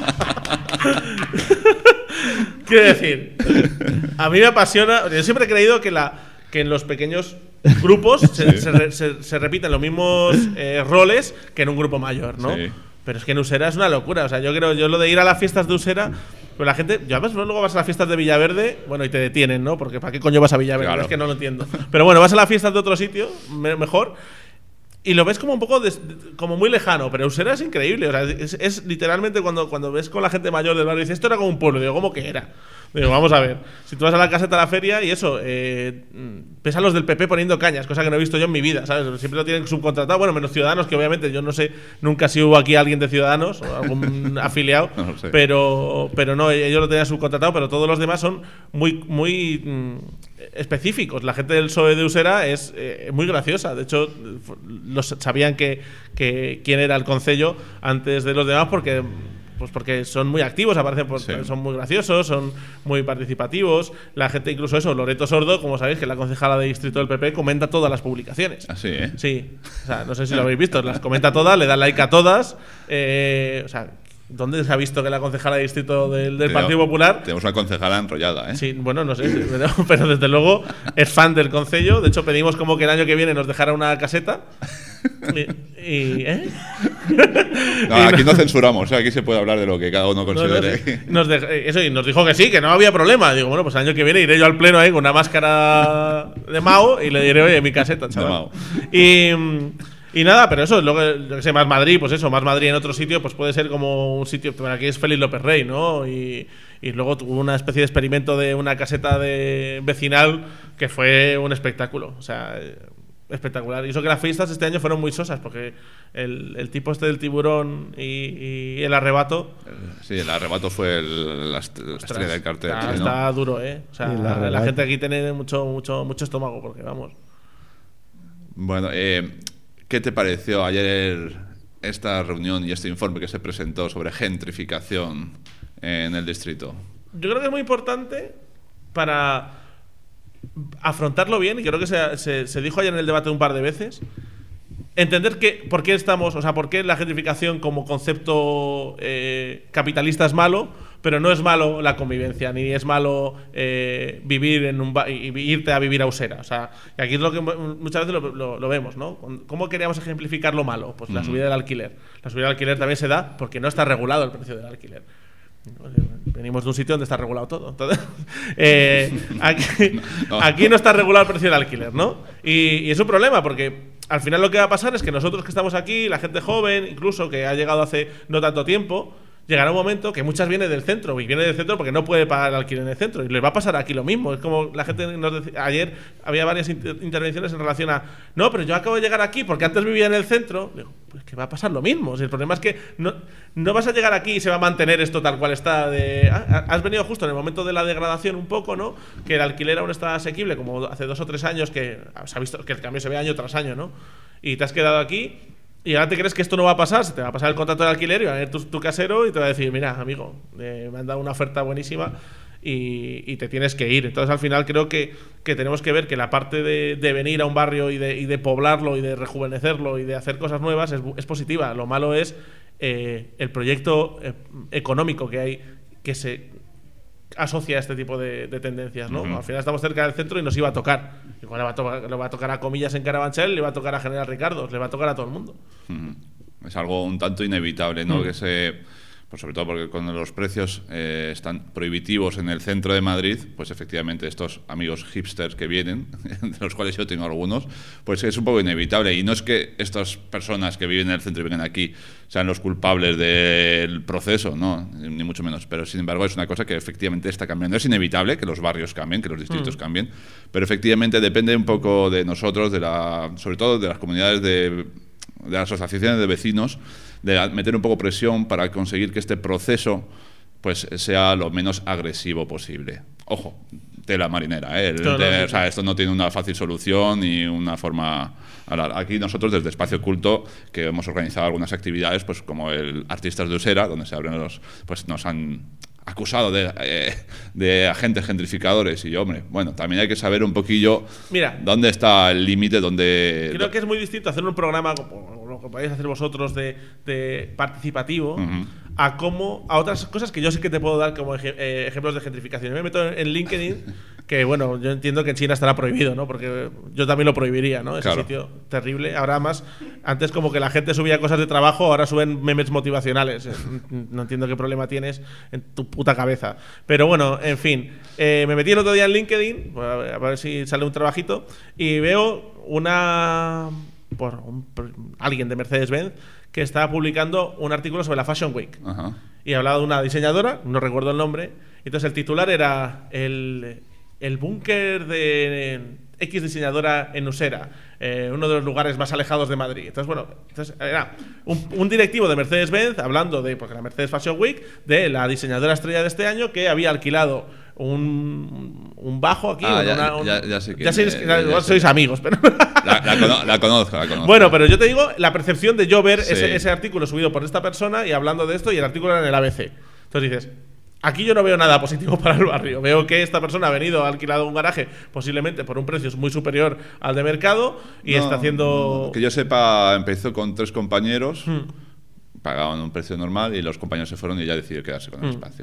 Quiero decir, a mí me apasiona. Yo siempre he creído que en los pequeños grupos se repiten los mismos roles que en un grupo mayor, ¿no? Sí. Pero es que en Usera es una locura. O sea, yo lo de ir a las fiestas de Usera, pues la gente, ya ves, luego vas a las fiestas de Villaverde, bueno, y te detienen, ¿no? Porque ¿para qué coño vas a Villaverde? Claro. Es que no lo entiendo. Pero bueno, vas a las fiestas de otro sitio, mejor, y lo ves como un poco como muy lejano, pero Usera es increíble. O sea, es literalmente cuando ves con la gente mayor del barrio y dices, esto era como un pueblo. Digo, ¿cómo que era? Digo, vamos a ver. Si tú vas a la caseta a la feria y eso, ves a los del PP poniendo cañas, cosa que no he visto yo en mi vida, ¿sabes? Siempre lo tienen subcontratado, bueno, menos Ciudadanos, que obviamente yo no sé nunca si hubo aquí alguien de Ciudadanos o algún afiliado, no sé. Pero no, ellos lo tenían subcontratado, pero todos los demás son muy específicos. La gente del PSOE de Usera es muy graciosa. De hecho, sabían quién era el concello antes de los demás porque son muy activos, son muy graciosos, son muy participativos. La gente, incluso eso, Loreto Sordo, como sabéis, que es la concejala de distrito del PP, comenta todas las publicaciones. ¿Así, eh? Sí. O sea, no sé si lo habéis visto, las comenta todas, le da like a todas. O sea, ¿dónde se ha visto que la concejala de distrito del Partido Popular? Tenemos una concejala enrollada, ¿eh? Sí, bueno, no sé, pero desde luego es fan del concello. De hecho, pedimos como que el año que viene nos dejara una caseta. No, aquí no censuramos, aquí se puede hablar de lo que cada uno considere. Y nos dijo que sí, que no había problema. Digo, bueno, pues el año que viene iré yo al pleno ahí con una máscara de Mao y le diré, oye, mi caseta, chaval. Y nada, pero eso, luego, yo que sé, Más Madrid, pues eso, Más Madrid en otro sitio, pues puede ser como un sitio, pero aquí es Félix López Rey, ¿no? Y luego tuvo una especie de experimento de una caseta vecinal que fue un espectáculo, o sea, espectacular. Y eso que las fiestas este año fueron muy sosas, porque el tipo este del tiburón y el arrebato... Sí, el arrebato fue la estrella del cartel. Está duro, ¿eh? O sea, la gente aquí tiene mucho estómago, porque vamos... Bueno, ¿qué te pareció ayer esta reunión y este informe que se presentó sobre gentrificación en el distrito? Yo creo que es muy importante para afrontarlo bien, y creo que se dijo ayer en el debate un par de veces, entender por qué la gentrificación como concepto capitalista es malo, pero no es malo la convivencia, ni es malo vivir en irte a vivir a Usera. O sea, y aquí es lo que muchas veces lo vemos, ¿no? ¿Cómo queríamos ejemplificar lo malo? Pues la subida del alquiler. La subida del alquiler también se da porque no está regulado el precio del alquiler. Venimos de un sitio donde está regulado todo. Entonces, aquí no está regulado el precio del alquiler, ¿no? Y es un problema porque al final lo que va a pasar es que nosotros que estamos aquí, la gente joven, incluso que ha llegado hace no tanto tiempo, llegará un momento que muchas vienen del centro, y viene del centro porque no puede pagar el alquiler en el centro, y les va a pasar aquí lo mismo. Es como la gente nos decía, ayer había varias intervenciones en relación a, no, pero yo acabo de llegar aquí porque antes vivía en el centro. Digo, pues que va a pasar lo mismo. El problema es que no vas a llegar aquí y se va a mantener esto tal cual está. Has venido justo en el momento de la degradación un poco, ¿no? Que el alquiler aún está asequible, como hace 2 o 3 años que se ha visto que el cambio se ve año tras año, ¿no? Y te has quedado aquí. Y ahora te crees que esto no va a pasar, se te va a pasar el contrato de alquiler y va a venir tu casero y te va a decir, mira, amigo, me han dado una oferta buenísima y te tienes que ir. Entonces, al final creo que tenemos que ver que la parte de venir a un barrio y de poblarlo y de rejuvenecerlo y de hacer cosas nuevas es positiva. Lo malo es el proyecto económico que hay, que se asocia a este tipo de tendencias, ¿no? Al final estamos cerca del centro y nos iba a tocar. Igual le va a tocar a Comillas en Carabanchel, le va a tocar a General Ricardo, le va a tocar a todo el mundo. Es algo un tanto inevitable, ¿no? Que pues sobre todo porque cuando los precios están prohibitivos en el centro de Madrid, pues efectivamente estos amigos hipsters que vienen, de los cuales yo tengo algunos, pues es un poco inevitable. Y no es que estas personas que viven en el centro y vengan aquí sean los culpables del proceso, no, ni mucho menos. Pero sin embargo es una cosa que efectivamente está cambiando. Es inevitable que los barrios cambien, que los distritos cambien, pero efectivamente depende un poco de nosotros, sobre todo de las comunidades de las asociaciones de vecinos, de meter un poco presión para conseguir que este proceso pues sea lo menos agresivo posible. Ojo, tela marinera, o sea, esto no tiene una fácil solución ni una forma. Aquí nosotros desde Espacio Oculto, que hemos organizado algunas actividades, pues como el Artistas de Usera, donde se abren pues nos han acusado de agentes gentrificadores, y hombre, bueno, también hay que saber un poquillo dónde está el límite, dónde. Creo que es muy distinto hacer un programa como lo que podéis hacer vosotros de participativo a otras cosas que yo sí que te puedo dar como ejemplos de gentrificación. Yo me meto en LinkedIn, que bueno, yo entiendo que en China estará prohibido, ¿no? Porque yo también lo prohibiría, ¿no? Ese sitio terrible. Ahora más, antes como que la gente subía cosas de trabajo, ahora suben memes motivacionales. No entiendo qué problema tienes en tu puta cabeza. Pero bueno, en fin. Me metí el otro día en LinkedIn, a ver si sale un trabajito, y veo alguien de Mercedes-Benz que está publicando un artículo sobre la Fashion Week. Y hablaba de una diseñadora, no recuerdo el nombre, entonces el titular era el búnker de X diseñadora en Usera, uno de los lugares más alejados de Madrid. Entonces, bueno, era un directivo de Mercedes-Benz hablando porque la Mercedes Fashion Week, de la diseñadora estrella de este año, que había alquilado un bajo aquí. Ya sé que sois amigos, pero la conozco. Bueno, pero yo te digo la percepción de yo ver ese artículo subido por esta persona y hablando de esto, y el artículo era en el ABC. Entonces dices, aquí yo no veo nada positivo para el barrio. Veo que esta persona ha venido, ha alquilado un garaje posiblemente por un precio muy superior al de mercado y está haciendo. Que yo sepa, empezó con 3 compañeros, pagaban un precio normal y los compañeros se fueron y ella decidió quedarse con el espacio.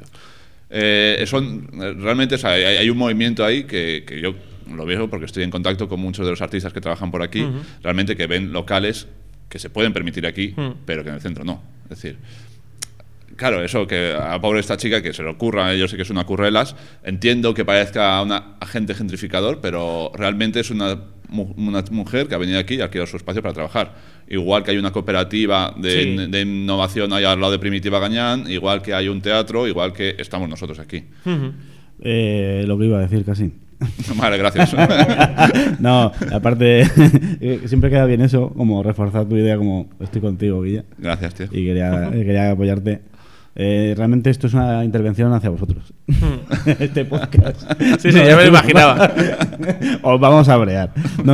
Realmente, o sea, hay un movimiento ahí que yo lo veo porque estoy en contacto con muchos de los artistas que trabajan por aquí, realmente que ven locales que se pueden permitir aquí, pero que en el centro no. Es decir, claro, eso que a pobre esta chica que se le ocurra, yo sé que es una currelas, entiendo que parezca un agente gentrificador, pero realmente es una mujer que ha venido aquí y ha alquilado su espacio para trabajar. Igual que hay una cooperativa de innovación ahí al lado de Primitiva Gañán, igual que hay un teatro, igual que estamos nosotros aquí. Lo que iba a decir, casi. Vale, gracias. No, aparte, siempre queda bien eso, como reforzar tu idea, como estoy contigo, Guilla. Gracias, tío. Y quería apoyarte. Realmente esto es una intervención hacia vosotros. Este podcast. Sí, ya me lo imaginaba. Os vamos a brear.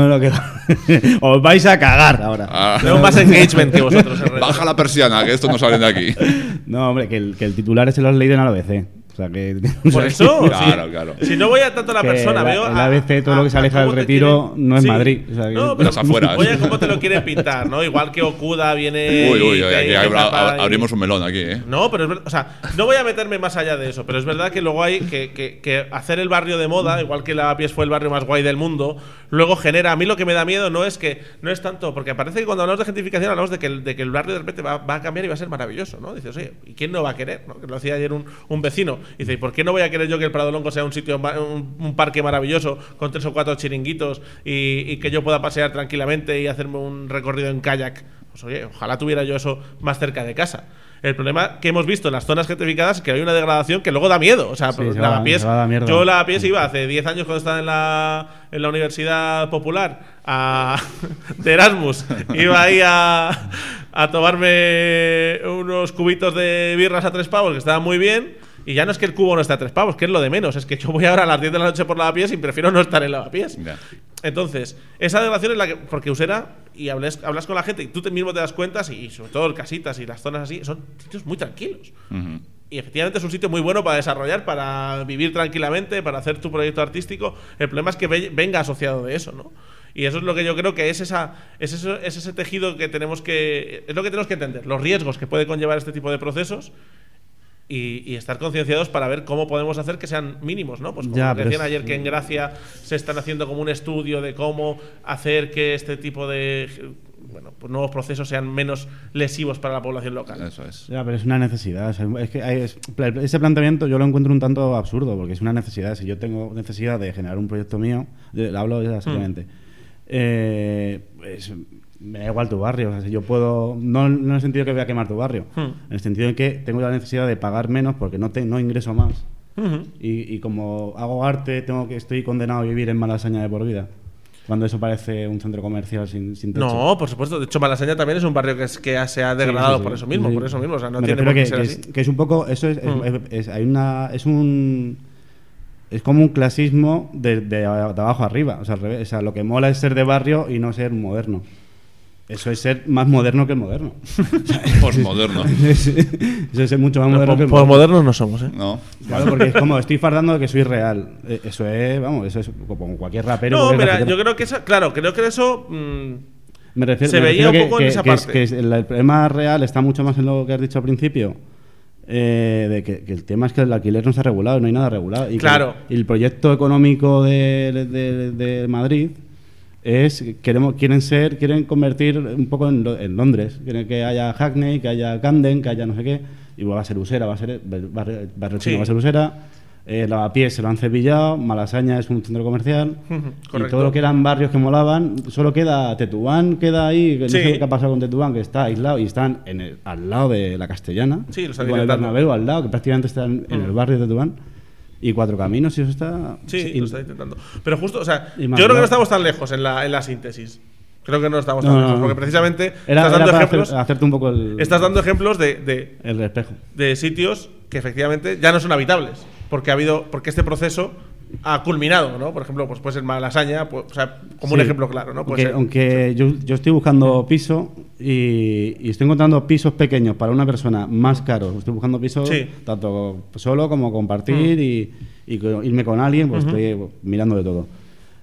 Os vais a cagar ahora. Tengo más engagement que vosotros. Baja la persiana, que esto no sale de aquí. No, hombre, que el titular ese lo has leído en el ABC. O sea que. Por eso, claro. Si no voy a tanto a la persona, veo. El ABC, todo lo que se aleja del retiro, no es Madrid. O sea, no, pero afuera. Voy a cómo te lo quieren pintar, ¿no? Igual que Okuda viene. Abrimos un melón aquí, ¿eh? No, pero es verdad. O sea, no voy a meterme más allá de eso, pero es verdad que luego hay que hacer el barrio de moda, igual que Lavapiés fue el barrio más guay del mundo, luego genera. A mí lo que me da miedo no es tanto. Porque parece que cuando hablamos de gentrificación hablamos de que el barrio de repente va a cambiar y va a ser maravilloso, ¿no? Dices, oye, ¿y quién no va a querer? ¿No? Que lo hacía ayer un vecino. Y dice, ¿y por qué no voy a querer yo que el Prado Longo sea un sitio, un parque maravilloso con 3 o 4 chiringuitos y que yo pueda pasear tranquilamente y hacerme un recorrido en kayak? Pues oye, ojalá tuviera yo eso más cerca de casa. El problema que hemos visto en las zonas gentrificadas es que hay una degradación que luego da miedo. O sea, Sí, Lavapiés, se va a la mierda. yo Lavapiés iba hace 10 años cuando estaba en la Universidad Popular de Erasmus. Iba ahí a tomarme unos cubitos de birras a 3 pavos que estaban muy bien. Y ya no es que el cubo no esté a 3 pavos, que es lo de menos. Es que yo voy ahora a las 10 de la noche por Lavapiés y prefiero no estar en Lavapiés. Ya. Entonces, esa degradación es la que. Porque Usera, y hablas con la gente y tú mismo te das cuenta, y sobre todo el Casitas y las zonas así, son sitios muy tranquilos. Y efectivamente es un sitio muy bueno para desarrollar, para vivir tranquilamente, para hacer tu proyecto artístico. El problema es que venga asociado de eso, ¿no? Y eso es lo que yo creo que es ese tejido que tenemos que. Es lo que tenemos que entender, los riesgos que puede conllevar este tipo de procesos. Y estar concienciados para ver cómo podemos hacer que sean mínimos, ¿no? Pues como decían ayer que en Gracia se están haciendo como un estudio de cómo hacer que este tipo de pues nuevos procesos sean menos lesivos para la población local. Eso es. Ya, pero es una necesidad. O sea, es que ese planteamiento yo lo encuentro un tanto absurdo, porque es una necesidad. Si yo tengo necesidad de generar un proyecto mío, hablo ya simplemente. Pues me da igual tu barrio. O sea, si yo puedo, no en el sentido que voy a quemar tu barrio, en el sentido de que tengo la necesidad de pagar menos porque no ingreso más. Y como hago arte, estoy condenado a vivir en Malasaña de por vida. Cuando eso parece un centro comercial sin techo. No, por supuesto. De hecho, Malasaña también es un barrio que se ha degradado por eso mismo. Por eso mismo. O sea, no tiene por qué ser así. Que es un poco. Eso es como un clasismo de abajo arriba. O sea, al revés. O sea, lo que mola es ser de barrio y no ser moderno. Eso es ser más moderno que el moderno. Posmoderno. Eso es ser mucho más moderno que el moderno. Posmodernos no somos, ¿eh? No. Claro, porque es como estoy fardando de que soy real. Eso es como cualquier rapero. No, mira, yo creo que eso. Claro, creo que eso. Me refiero, se veía un poco en esa parte. El problema real está mucho más en lo que has dicho al principio. De que el tema es que el alquiler no está regulado, no hay nada regulado. Y claro. Y el proyecto económico de Madrid quieren convertir un poco en Londres. Quieren que haya Hackney, que haya Camden, que haya no sé qué. Y va a ser Usera, va a ser Barrio Chino, va a ser Usera. Lavapiés se lo han cepillado, Malasaña es un centro comercial. Y todo lo que eran barrios que molaban, solo queda Tetuán, queda ahí. No sé qué ha pasado con Tetuán, que está aislado y están al lado de la Castellana. Sí, lo están con el Bernabéu al lado, que prácticamente están en el barrio de Tetuán. Y Cuatro Caminos, y eso está. Sí, lo está intentando. Pero justo, o sea, yo creo que no estamos tan lejos en la síntesis. Creo que no estamos tan lejos, porque precisamente estás dando ejemplos. Hacerte un poco estás dando ejemplos de el espejo. De sitios que efectivamente ya no son habitables. Porque este proceso ha culminado, ¿no? Por ejemplo, pues puede ser Malasaña, pues, o sea, como un ejemplo claro, ¿no? Aunque yo estoy buscando piso y estoy encontrando pisos pequeños para una persona más caros. Estoy buscando pisos tanto solo como compartir y irme con alguien, pues estoy mirando de todo.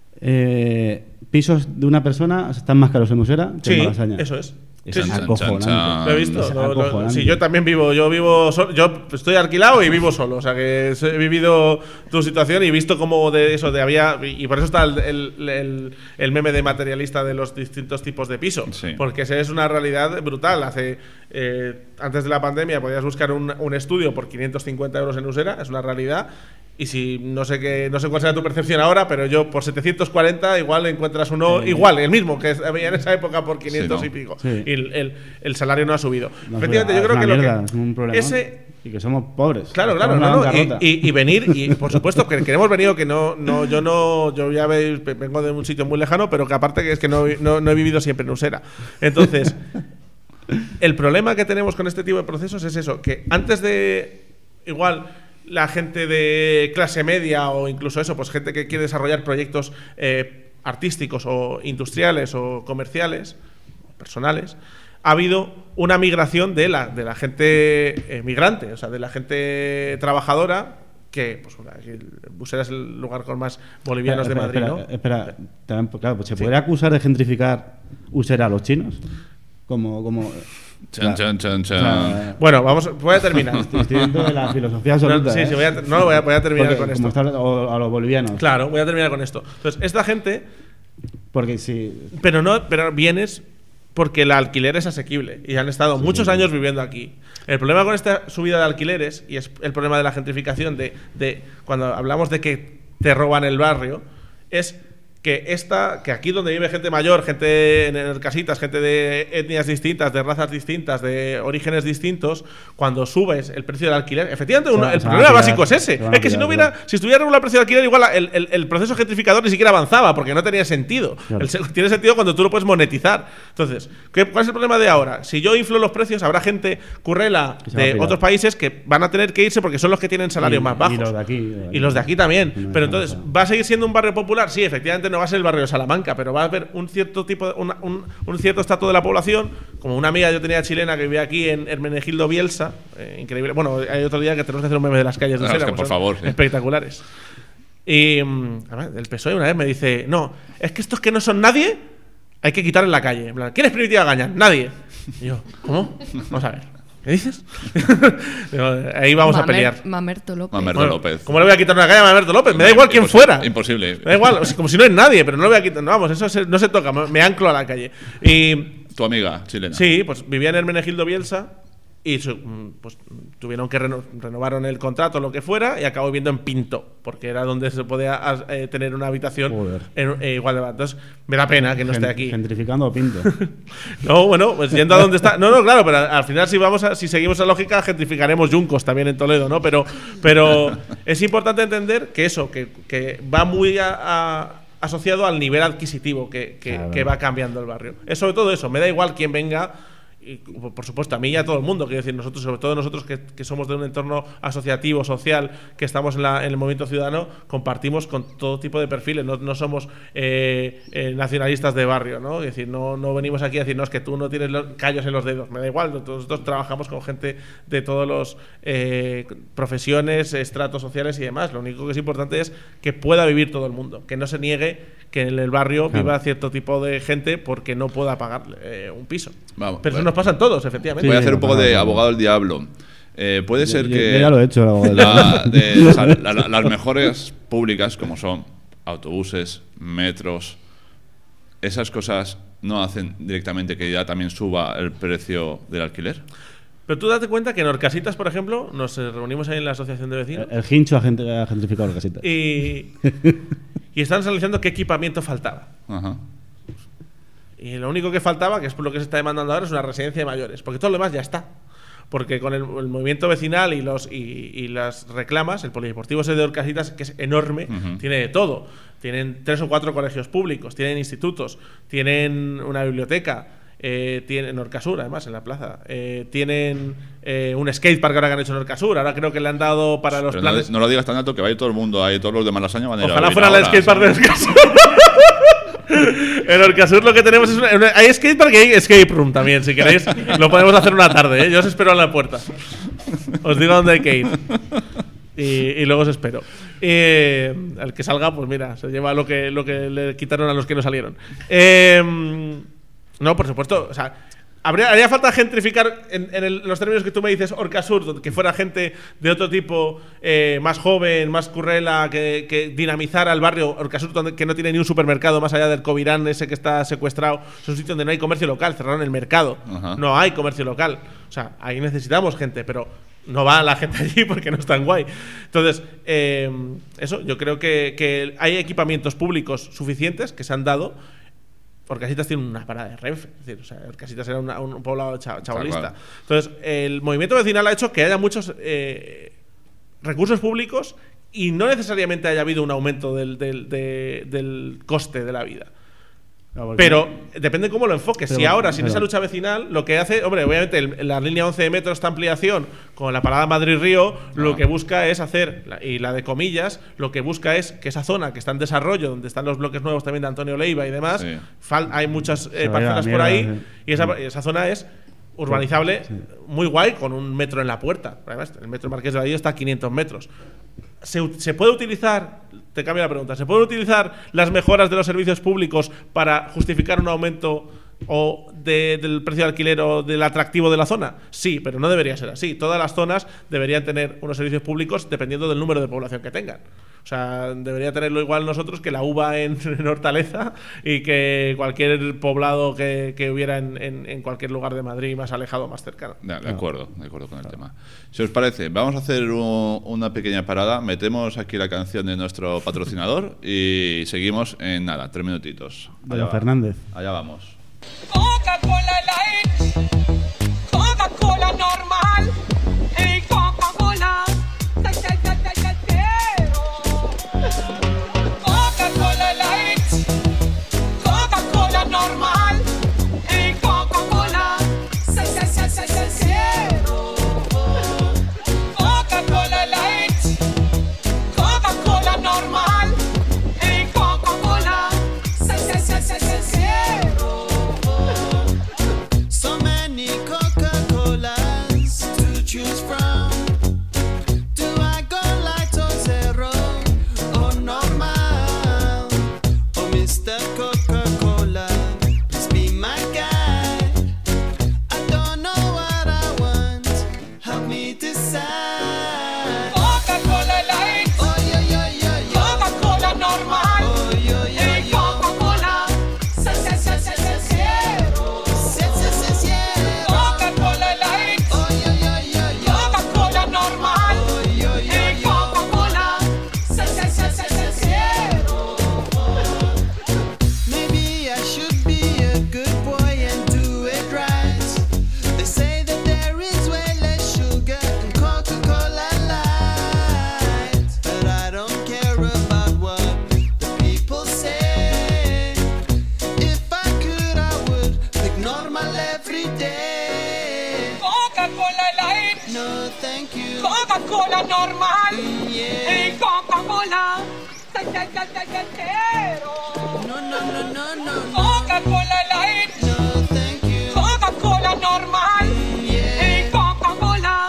Pisos de una persona están más caros en Usera que en Malasaña. Eso es. Es acojonante. Lo he visto. Sí, yo también vivo. Yo estoy alquilado y vivo solo. O sea que he vivido tu situación y he visto cómo había. Y por eso está el meme de materialista de los distintos tipos de piso. Sí. Porque esa es una realidad brutal. Antes de la pandemia podías buscar un estudio por 550 euros en Usera. Es una realidad. Y si no sé cuál será tu percepción ahora, pero yo por 740 igual encuentras uno igual, el mismo que había en esa época por 500 y pico. Sí. Y el salario no ha subido. Efectivamente, yo creo que es un problema. Y que somos pobres. Claro. Y venir, y por supuesto que hemos venido, que yo ya veis, vengo de un sitio muy lejano, pero que aparte que es que no he vivido siempre en Usera. Entonces, el problema que tenemos con este tipo de procesos es eso, que antes de igual la gente de clase media o incluso eso, pues gente que quiere desarrollar proyectos artísticos o industriales o comerciales, personales, ha habido una migración de la gente migrante, o sea, de la gente trabajadora, que pues Usera es el lugar con más bolivianos de Madrid, ¿no? Espera, claro, pues se podría acusar de gentrificar Usera a los chinos, como bueno, voy a terminar. Estoy dentro de la filosofía absoluta. Sí, voy a terminar con esto. O a los bolivianos. Claro, voy a terminar con esto. Entonces, esta gente. Porque sí. Pero vienes porque el alquiler es asequible y han estado muchos años viviendo aquí. El problema con esta subida de alquileres, y es el problema de la gentrificación, de cuando hablamos de que te roban el barrio, es que aquí donde vive gente mayor, gente en casitas, gente de etnias distintas, de razas distintas, de orígenes distintos, cuando subes el precio del alquiler, efectivamente el problema básico es ese. Es que si estuviera regulado el precio del alquiler, igual el proceso gentrificador ni siquiera avanzaba, porque no tenía sentido. Claro. Tiene sentido cuando tú lo puedes monetizar. Entonces, ¿cuál es el problema de ahora? Si yo inflo los precios, habrá gente currela de otros países que van a tener que irse porque son los que tienen salarios más bajos. Y los de aquí también. Pero entonces, ¿va a seguir siendo un barrio popular? Sí, efectivamente no va a ser el barrio de Salamanca, pero va a haber un cierto tipo un cierto estatus de la población, como una amiga yo tenía chilena que vivía aquí en Hermenegildo Bielsa, increíble. Bueno, hay otro día que tenemos que hacer un meme de las calles de Usera, por favor, espectaculares. Y el PSOE una vez me dice, no, es que estos que no son nadie hay que quitar en la calle. En plan, ¿quién es Primitiva Gañán? Nadie. Y yo, ¿cómo? Vamos a ver. ¿Qué dices? Ahí vamos a pelear. Mamerto López. Mamerto López. ¿Cómo le voy a quitar una calle a Mamerto López? Me da igual quién fuera. Imposible. Me da igual, como si no es nadie, pero no le voy a quitar. No, vamos, eso no se toca. Me anclo a la calle. Y tu amiga chilena. Sí, pues vivía en Hermenegildo Bielsa y pues tuvieron que renovaron el contrato, lo que fuera, y acabó viviendo en Pinto, porque era donde se podía tener una habitación igual de. Entonces, me da pena que no esté aquí. Gentrificando Pinto. No, bueno, pues yendo a donde está. No, claro, pero al final si seguimos la lógica, gentrificaremos Yuncos también en Toledo, ¿no? Pero es importante entender que eso, que va muy asociado al nivel adquisitivo que va cambiando el barrio. Es sobre todo eso, me da igual quién venga. Y por supuesto a mí y a todo el mundo, quiero decir, nosotros, sobre todo nosotros que somos de un entorno asociativo, social, que estamos en el movimiento ciudadano, compartimos con todo tipo de perfiles, no somos nacionalistas de barrio, ¿no? Es decir, no venimos aquí a decir, no, es que tú no tienes callos en los dedos, me da igual, nosotros trabajamos con gente de todas las profesiones, estratos sociales y demás. Lo único que es importante es que pueda vivir todo el mundo, que no se niegue que en el barrio viva cierto tipo de gente porque no pueda pagar un piso. Vamos, pero eso nos pasa en todos, efectivamente. Voy a hacer un poco de abogado del diablo. Puede ser que ya lo he hecho. Las mejores públicas, como son autobuses, metros, esas cosas no hacen directamente que ya también suba el precio del alquiler. Pero tú date cuenta que en Orcasitas, por ejemplo, nos reunimos ahí en la asociación de vecinos. El Hincho ha gentrificado Orcasitas. Y están analizando qué equipamiento faltaba. Ajá. Y lo único que faltaba, que es por lo que se está demandando ahora, es una residencia de mayores. Porque todo lo demás ya está. Porque con el movimiento vecinal y las reclamas, el polideportivo ese de Orcasitas, que es enorme, tiene de todo. Tienen 3 o 4 colegios públicos, tienen institutos, tienen una biblioteca, tienen Orcasur, además, en la plaza. Tienen un skatepark ahora que han hecho en Orcasur. Ahora creo que le han dado para los planes. No lo digas tan alto que va a ir todo el mundo ahí, todos los de Malasaña van a ir. Ojalá fuera el skatepark de Orcasur. En Orcasur lo que tenemos es hay skatepark y hay escape room también. Si queréis, lo podemos hacer una tarde, ¿eh? Yo os espero en la puerta. Os digo dónde hay que ir. Y luego os espero. Al que salga, pues mira, se lleva lo que le quitaron a los que no salieron. No, por supuesto, o sea, haría falta gentrificar en los términos que tú me dices, Orcasur, que fuera gente de otro tipo, más joven, más currela, que dinamizara el barrio. Orcasur, que no tiene ni un supermercado más allá del Covirán ese que está secuestrado, es un sitio donde no hay comercio local, cerraron el mercado. No hay comercio local. O sea, ahí necesitamos gente, pero no va la gente allí porque no es tan guay. Entonces, eso, yo creo que hay equipamientos públicos suficientes que se han dado. Orcasitas tiene una parada de Renfe, es decir, o sea, Orcasitas era un poblado chavalista. Entonces, el movimiento vecinal ha hecho que haya muchos recursos públicos y no necesariamente haya habido un aumento del coste de la vida. Pero depende cómo lo enfoques. Si ahora, sin esa lucha vecinal, lo que hace, hombre, obviamente la línea 11 de metro, esta ampliación con la parada Madrid-Río, lo que busca es hacer, y la de comillas, lo que busca es que esa zona que está en desarrollo, donde están los bloques nuevos también de Antonio Leiva y demás, hay muchas parcelas por ahí, y esa zona es urbanizable, muy guay, con un metro en la puerta. Además, el metro Marqués de Vadillo está a 500 metros. ¿Se puede utilizar, te cambio la pregunta, ¿se pueden utilizar las mejoras de los servicios públicos para justificar un aumento del precio de alquiler o del atractivo de la zona? Sí, pero no debería ser así. Todas las zonas deberían tener unos servicios públicos dependiendo del número de población que tengan. O sea, debería tenerlo igual nosotros que la uva en Hortaleza y que cualquier poblado que hubiera en cualquier lugar de Madrid más alejado o más cercano. De acuerdo con el tema. Si os parece, vamos a hacer una pequeña parada, metemos aquí la canción de nuestro patrocinador y seguimos en nada, 3 minutitos. Allá Fernández. Allá vamos. Coca-Cola Light, Coca-Cola normal y Coca-Cola Coca-Cola Light, Coca-Cola normal y Coca-Cola Coca-Cola Light, Coca-Cola normal y Coca-Cola So many Coca-Colas to choose from. Do I go light or zero or normal? Oh, Mr. Coca-Cola, please be my guide. I don't know what I want, help me decide. Coca-Cola Light, Oh, yo, yo, yo, yo. Coca-Cola normal Oh, yo, yo, y yo. Coca-Cola Coca-Cola Light, Oh, yo, yo, yo, yo. Coca-Cola normal Oh, yo, yo, y yo. Coca-Cola Maybe I should be a good boy and do it right. They say that there is way less sugar in Coca-Cola Light, but I don't care about what the people say. If I could, I would pick normal every day. Coca-Cola Light, No, thank you. Coca-Cola normal Yeah. y Coca-Cola No, no, no, no, no, no. Coca-Cola Light, No, thank you. Coca-Cola normal Yeah. y Coca-Cola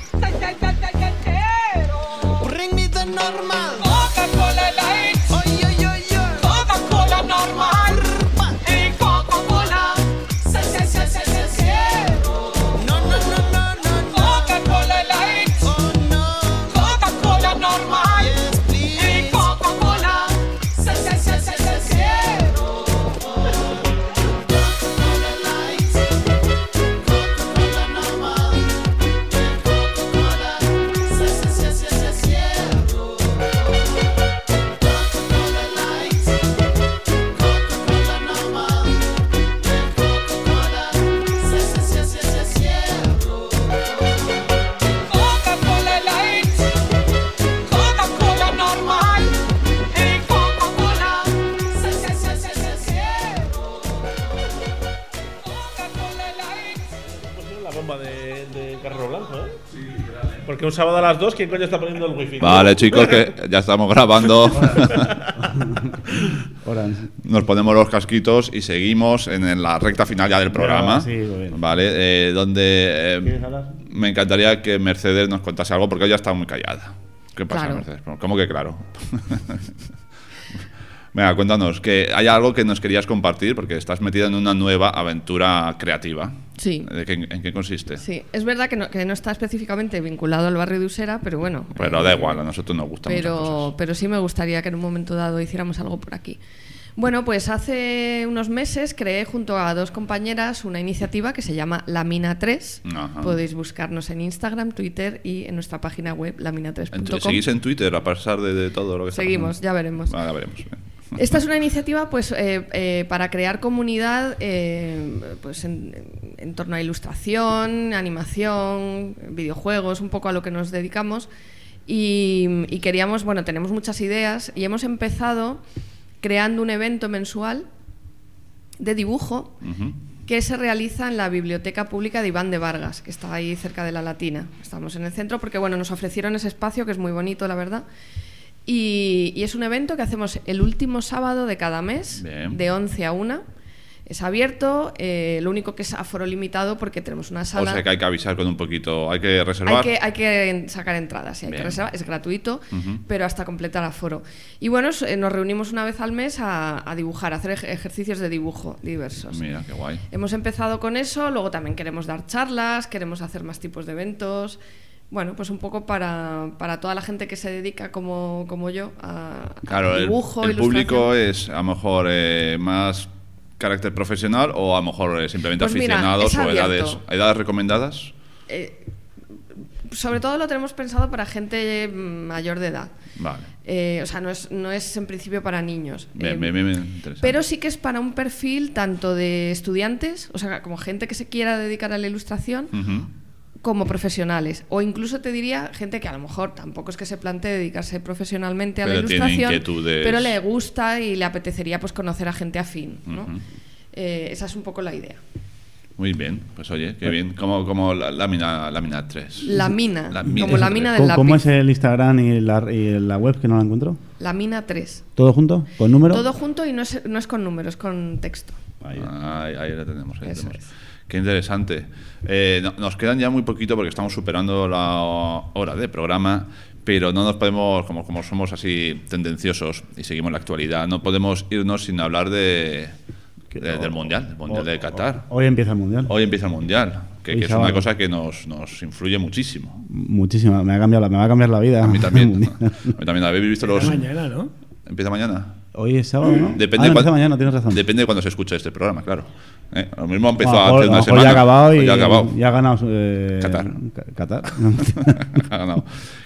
Bring me the normal. Coca-Cola Light, Oh, yo, yo, yo. Coca-Cola normal y Coca-Cola No, no, no, no, no, no. Coca-Cola Light, Oh, no. Coca-Cola normal Yes, please. y Coca-Cola Coca-Cola Light, Coca-Cola normal y Coca-Cola Coca-Cola Light. Pusieron la bomba de Carrero Blanco, ¿eh? Porque un sábado a las 2, ¿quién coño está poniendo el wifi? Vale, chicos, que ya estamos grabando. Nos ponemos los casquitos y seguimos en la recta final ya del programa. Sí, muy bien. Vale, donde ¿Quieres hablar? me encantaría que Mercedes nos contase algo porque ella está muy callada. ¿Qué pasa, Claro. Mercedes? ¿Cómo que claro? Venga, cuéntanos, que hay algo que nos querías compartir porque estás metida en una nueva aventura creativa. Sí. ¿En qué consiste? Sí, es verdad que no está específicamente vinculado al barrio de Usera, pero bueno. Pero da igual, a nosotros nos gustan muchas cosas. Pero sí me gustaría que en un momento dado hiciéramos algo por aquí. Bueno, pues hace unos meses creé junto a 2 compañeras una iniciativa que se llama Lamina 3. Ajá. Podéis buscarnos en Instagram, Twitter y en nuestra página web lamina3.com. ¿Seguís en Twitter a pesar de todo lo que está Seguimos, pasando? ya veremos. Vale, ya veremos. Esta es una iniciativa pues, para crear comunidad pues en torno a ilustración, animación, videojuegos, un poco a lo que nos dedicamos. Y queríamos, bueno, tenemos muchas ideas y hemos empezado creando un evento mensual de dibujo que se realiza en la Biblioteca Pública de Iván de Vargas, que está ahí cerca de la Latina. Estamos en el centro porque bueno, nos ofrecieron ese espacio que es muy bonito, la verdad. Y es un evento que hacemos el último sábado de cada mes, Bien. de 11 a 1. Es abierto, lo único que es aforo limitado porque tenemos una sala. O sea que hay que avisar con un poquito, hay que reservar. Hay que sacar entradas, sí, hay que Bien. reservar, es gratuito, Ujú. pero hasta completar aforo. Y bueno, nos reunimos una vez al mes a dibujar, a hacer ejercicios de dibujo diversos. Mira, qué guay. Hemos empezado con eso, luego también queremos dar charlas, queremos hacer más tipos de eventos. Bueno, pues un poco para toda la gente que se dedica como yo a Claro, dibujo, el ilustración. público es a lo mejor más carácter profesional o a lo mejor simplemente Pues mira, aficionados es o abierto. edades recomendadas. Sobre todo lo tenemos pensado para gente mayor de edad. Vale. O sea, no es en principio para niños. Bien, interesante. Pero sí que es para un perfil tanto de estudiantes, o sea, como gente que se quiera dedicar a la ilustración, Ujú. como profesionales. O incluso te diría gente que a lo mejor tampoco es que se plantee dedicarse profesionalmente a la Pero tiene ilustración, inquietudes. pero le gusta y le apetecería pues conocer a gente afín, ¿no? Ujú. Esa es un poco la idea. Muy bien, pues oye, qué bien. Como la lámina 3. Lamina, como la mina del lápiz. ¿Cómo es el Instagram y la web que no la encuentro? Lamina 3. ¿Todo junto? ¿Con número? Todo junto y no es con números, es con texto. Ahí la tenemos. Ahí la Eso tenemos. es. Qué interesante. Nos quedan ya muy poquito porque estamos superando la hora de programa, pero no nos podemos, como somos así tendenciosos y seguimos la actualidad, no podemos irnos sin hablar del Mundial, de Qatar. Hoy empieza el Mundial. Hoy empieza el Mundial, que es sábado. una cosa que nos influye muchísimo. Muchísimo. Me va a cambiar la vida. A mí también. A mí también. ¿Habéis visto los...? Mañana, ¿no? ¿Empieza mañana? Hoy es sábado, ¿no? Depende empieza mañana, tienes razón. Depende de cuando se escuche este programa, claro. Lo mismo empezó Bueno, hace una hoy semana. ya ha acabado Hoy y ya ha acabado. ya ha ganado Qatar. Qatar. Ha ganado.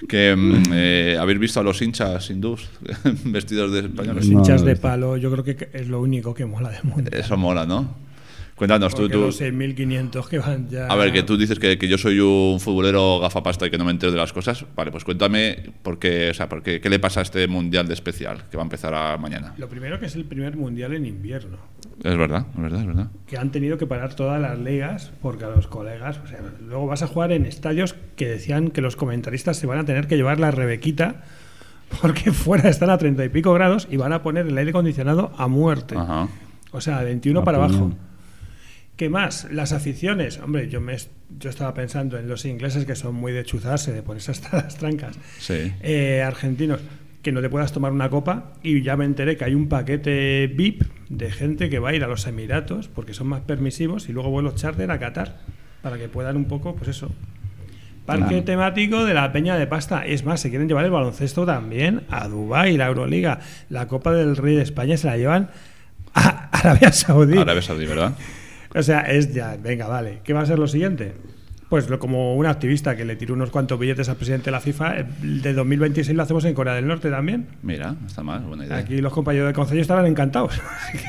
Que, ¿habéis visto a los hinchas hindús vestidos de españoles? Los hinchas de palo, yo creo que es lo único que mola del mundo. Eso mola, ¿no? Cuéntanos Porque tú. los 6.500 que van ya... A ver, que tú dices que yo soy un futbolero gafapasta y que no me entero de las cosas. Vale, pues cuéntame qué le pasa a este mundial de especial que va a empezar mañana. Lo primero que es el primer mundial en invierno. Es verdad. Que han tenido que parar todas las ligas porque a los colegas... O sea, luego vas a jugar en estadios que decían que los comentaristas se van a tener que llevar la rebequita porque fuera están a 30 y pico grados y van a poner el aire acondicionado a muerte. Ajá. O sea, 21 para abajo. ¿Qué más? Las aficiones. Hombre, yo estaba pensando en los ingleses que son muy de chuzarse, de ponerse hasta las trancas. Sí. Argentinos, que no te puedas tomar una copa. Y ya me enteré que hay un paquete VIP de gente que va a ir a los Emiratos porque son más permisivos y luego vuelos charter a Qatar para que puedan un poco, pues eso. Parque temático de la Peña de Pasta. Es más, se quieren llevar el baloncesto también a Dubái, la Euroliga. La Copa del Rey de España se la llevan a Arabia Saudí. Arabia Saudí, ¿verdad? O sea, venga, vale. ¿Qué va a ser lo siguiente? Pues como un activista que le tiró unos cuantos billetes al presidente de la FIFA, de 2026 lo hacemos en Corea del Norte también. Mira, no está mal, buena idea. Aquí los compañeros del Concello estarán encantados.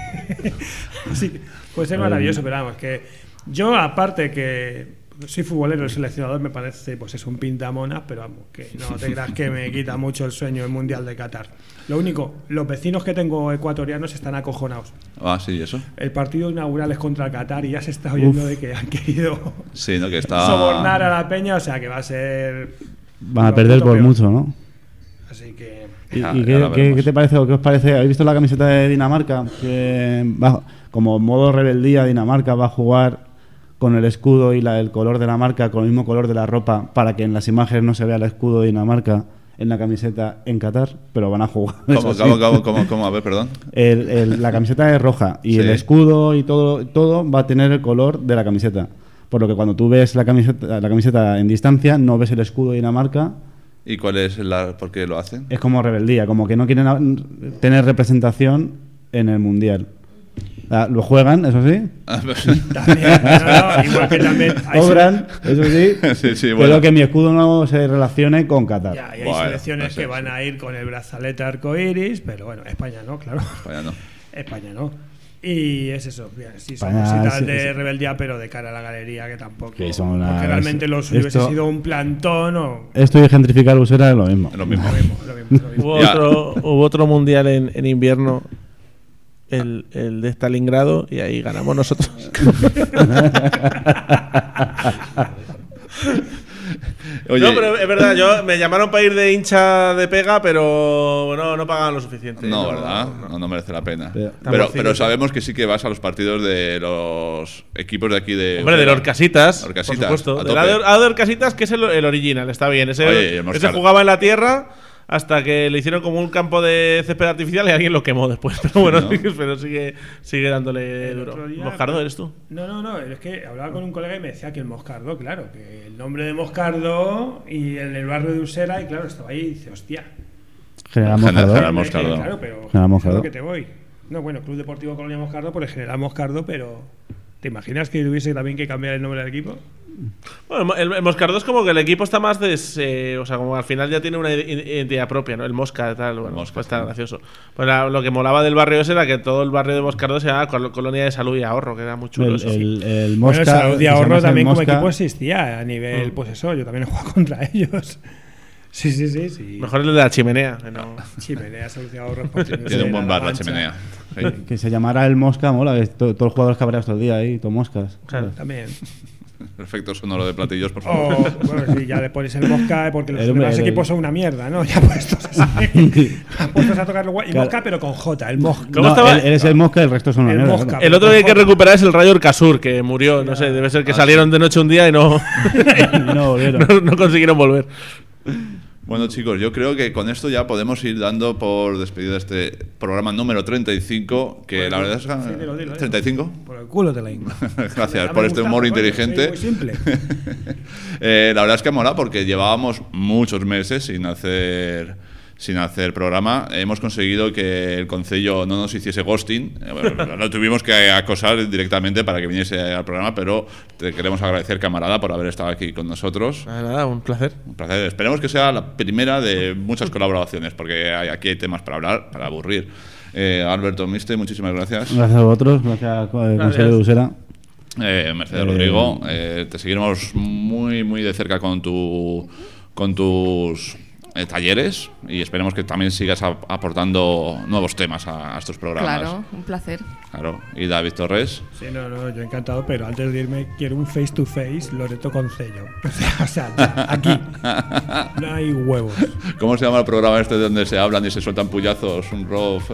Así que puede ser maravilloso, pero vamos, que yo aparte que soy futbolero, el seleccionador me parece, pues es un pintamona, pero vamos, que no te creas que me quita mucho el sueño el Mundial de Qatar. Lo único, los vecinos que tengo ecuatorianos están acojonados. Ah, sí, eso. El partido inaugural es contra Qatar y ya se está oyendo de que han querido sí, ¿no? Que está... sobornar a la peña, o sea que va a ser... Van a perder por mucho, ¿no? Así que... ¿Y qué te parece o qué os parece? ¿Habéis visto la camiseta de Dinamarca? Que va, como modo rebeldía, Dinamarca va a jugar con el escudo y el color de la marca, con el mismo color de la ropa, para que en las imágenes no se vea el escudo de Dinamarca en la camiseta en Qatar, pero van a jugar. ¿Cómo? A ver, perdón. La camiseta es roja y sí. El escudo y todo va a tener el color de la camiseta. Por lo que cuando tú ves la camiseta en distancia, no ves el escudo de Dinamarca. ¿Y cuál es por qué lo hacen? Es como rebeldía, como que no quieren tener representación en el Mundial. Lo juegan, eso sí. También, igual que también cobran, eso sí. sí, bueno. Pero que mi escudo no se relacione con Qatar. Ya, y hay selecciones que van a ir con el brazalete arcoiris, pero bueno, España no, claro. España no. Y es eso, sí, son cositas de rebeldía, pero de cara a la galería que tampoco. Porque realmente lo suyo hubiese sido un plantón o. Esto y gentrificar Usera es lo mismo. Lo mismo. Hubo otro mundial en invierno. El de Stalingrado, y ahí ganamos nosotros. Oye, no, pero es verdad, me llamaron para ir de hincha de pega, pero no pagaban lo suficiente. No, ¿verdad? No merece la pena. Pero sabemos que sí que vas a los partidos de los equipos de aquí de... Hombre, del Orcasitas, por supuesto. Del Orcasitas, que es el original, está bien. Ese jugaba en la tierra, hasta que le hicieron como un campo de césped artificial y alguien lo quemó después. Pero bueno, pero sigue dándole duro. ¿Moscardo eres tú? No, es que hablaba con un colega y me decía que el Moscardo, claro, que el nombre de Moscardo y el barrio de Usera, y claro, estaba ahí y dice, hostia. General Moscardo. Claro, pero General Moscardo. es lo que te voy. No, bueno, Club Deportivo Colonia Moscardo por el General Moscardo, pero ¿te imaginas que tuviese también que cambiar el nombre del equipo? Bueno, el Moscardo es como que el equipo está más o sea, como al final ya tiene una identidad propia, ¿no? El Mosca, tal, bueno, Mosca, pues está gracioso. Pues lo que molaba del barrio ese era que todo el barrio de Moscardo se llamaba Colonia de Salud y Ahorro, que era muy chulo. El Mosca, Salud y Ahorro también como Mosca. equipo existía a nivel, pues eso, yo también he jugado contra ellos. Sí. Mejor el de la Chimenea. No. Chimenea, Salud y Ahorro. Tiene un buen bar la Chimenea. Sí. Que se llamara el Mosca, mola, que todos los jugadores cabreados todo el día ahí, todo moscas. Claro, también. Efecto sonoro de platillos, por favor. Bueno, sí, ya le pones el Mosca porque los demás equipos son una mierda, ¿no? Ya puestos así. Puestos a tocar y Mosca, pero con J, el Mosca. Él es el Mosca y el resto son una mierda. Mosca, el otro que hay que recuperar es el Rayo Urcasur, que murió, no sé, debe ser que salieron de noche un día y no consiguieron volver. Bueno, chicos, yo creo que con esto ya podemos ir dando por despedida este programa número 35, que la verdad es que... Sí, dilo, ¿35? Por el culo te la ingo. Gracias por este humor inteligente. Muy simple. La verdad es que ha molado porque llevábamos muchos meses sin hacer programa. Hemos conseguido que el concello no nos hiciese ghosting. Lo tuvimos que acosar directamente para que viniese al programa, pero te queremos agradecer, camarada, por haber estado aquí con nosotros. Nada, un placer. Un placer. Esperemos que sea la primera de muchas colaboraciones, porque aquí hay temas para hablar, para aburrir. Alberto Miste, muchísimas gracias. Gracias a vosotros, gracias Consejo de Usera. Mercedes Rodrigo, te seguiremos muy, muy de cerca con tus talleres y esperemos que también sigas aportando nuevos temas a estos programas. Claro, un placer. Claro. ¿Y David Torres? Sí, no, yo encantado, pero antes de irme quiero un face to face Loreto Concello. O sea, aquí no hay huevos. ¿Cómo se llama el programa este donde se hablan y se sueltan puyazos? Un Rose.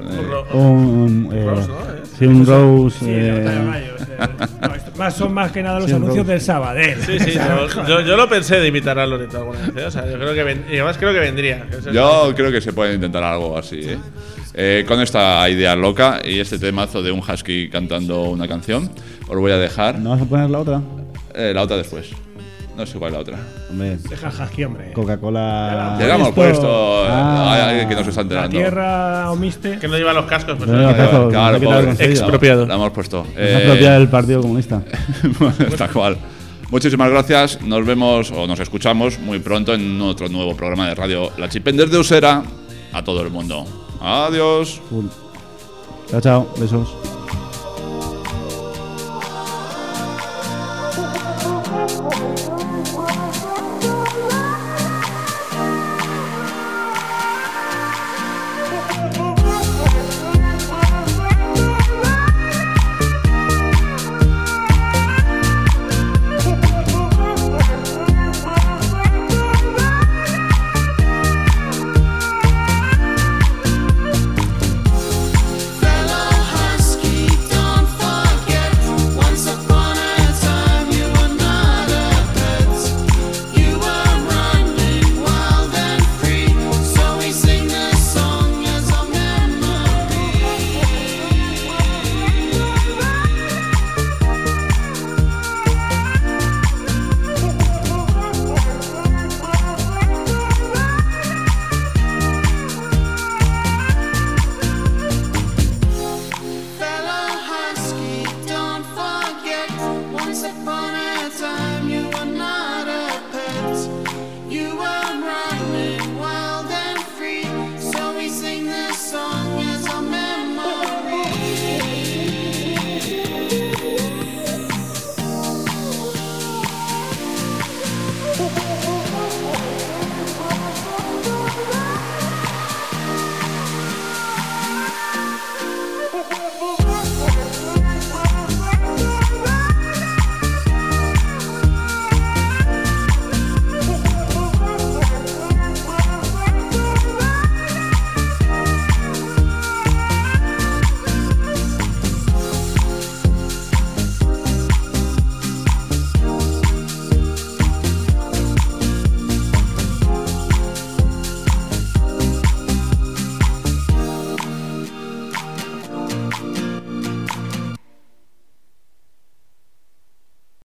Sí, un Rose. Son más que nada los anuncios del Sabadell. Sí, yo lo pensé de imitar a Loreto alguna vez. O sea, yo creo que y además creo que vendría. Yo creo que se puede intentar algo así, con esta idea loca y este temazo de un husky cantando una canción, os voy a dejar. ¿No vas a poner la otra? La otra después. No sé cuál es la otra. Hombre, deja el husky, hombre. Coca-Cola. Ya la hemos puesto. Hay alguien que nos está enterando. La tierra omiste. Que no lleva los cascos. Pues claro, pobre. Expropiado. La hemos puesto. Expropiado del Partido Comunista. Tal cual. Muchísimas gracias. Nos vemos o nos escuchamos muy pronto en otro nuevo programa de radio La Chipender de Usera a todo el mundo. Adiós. Chao, chao. Besos.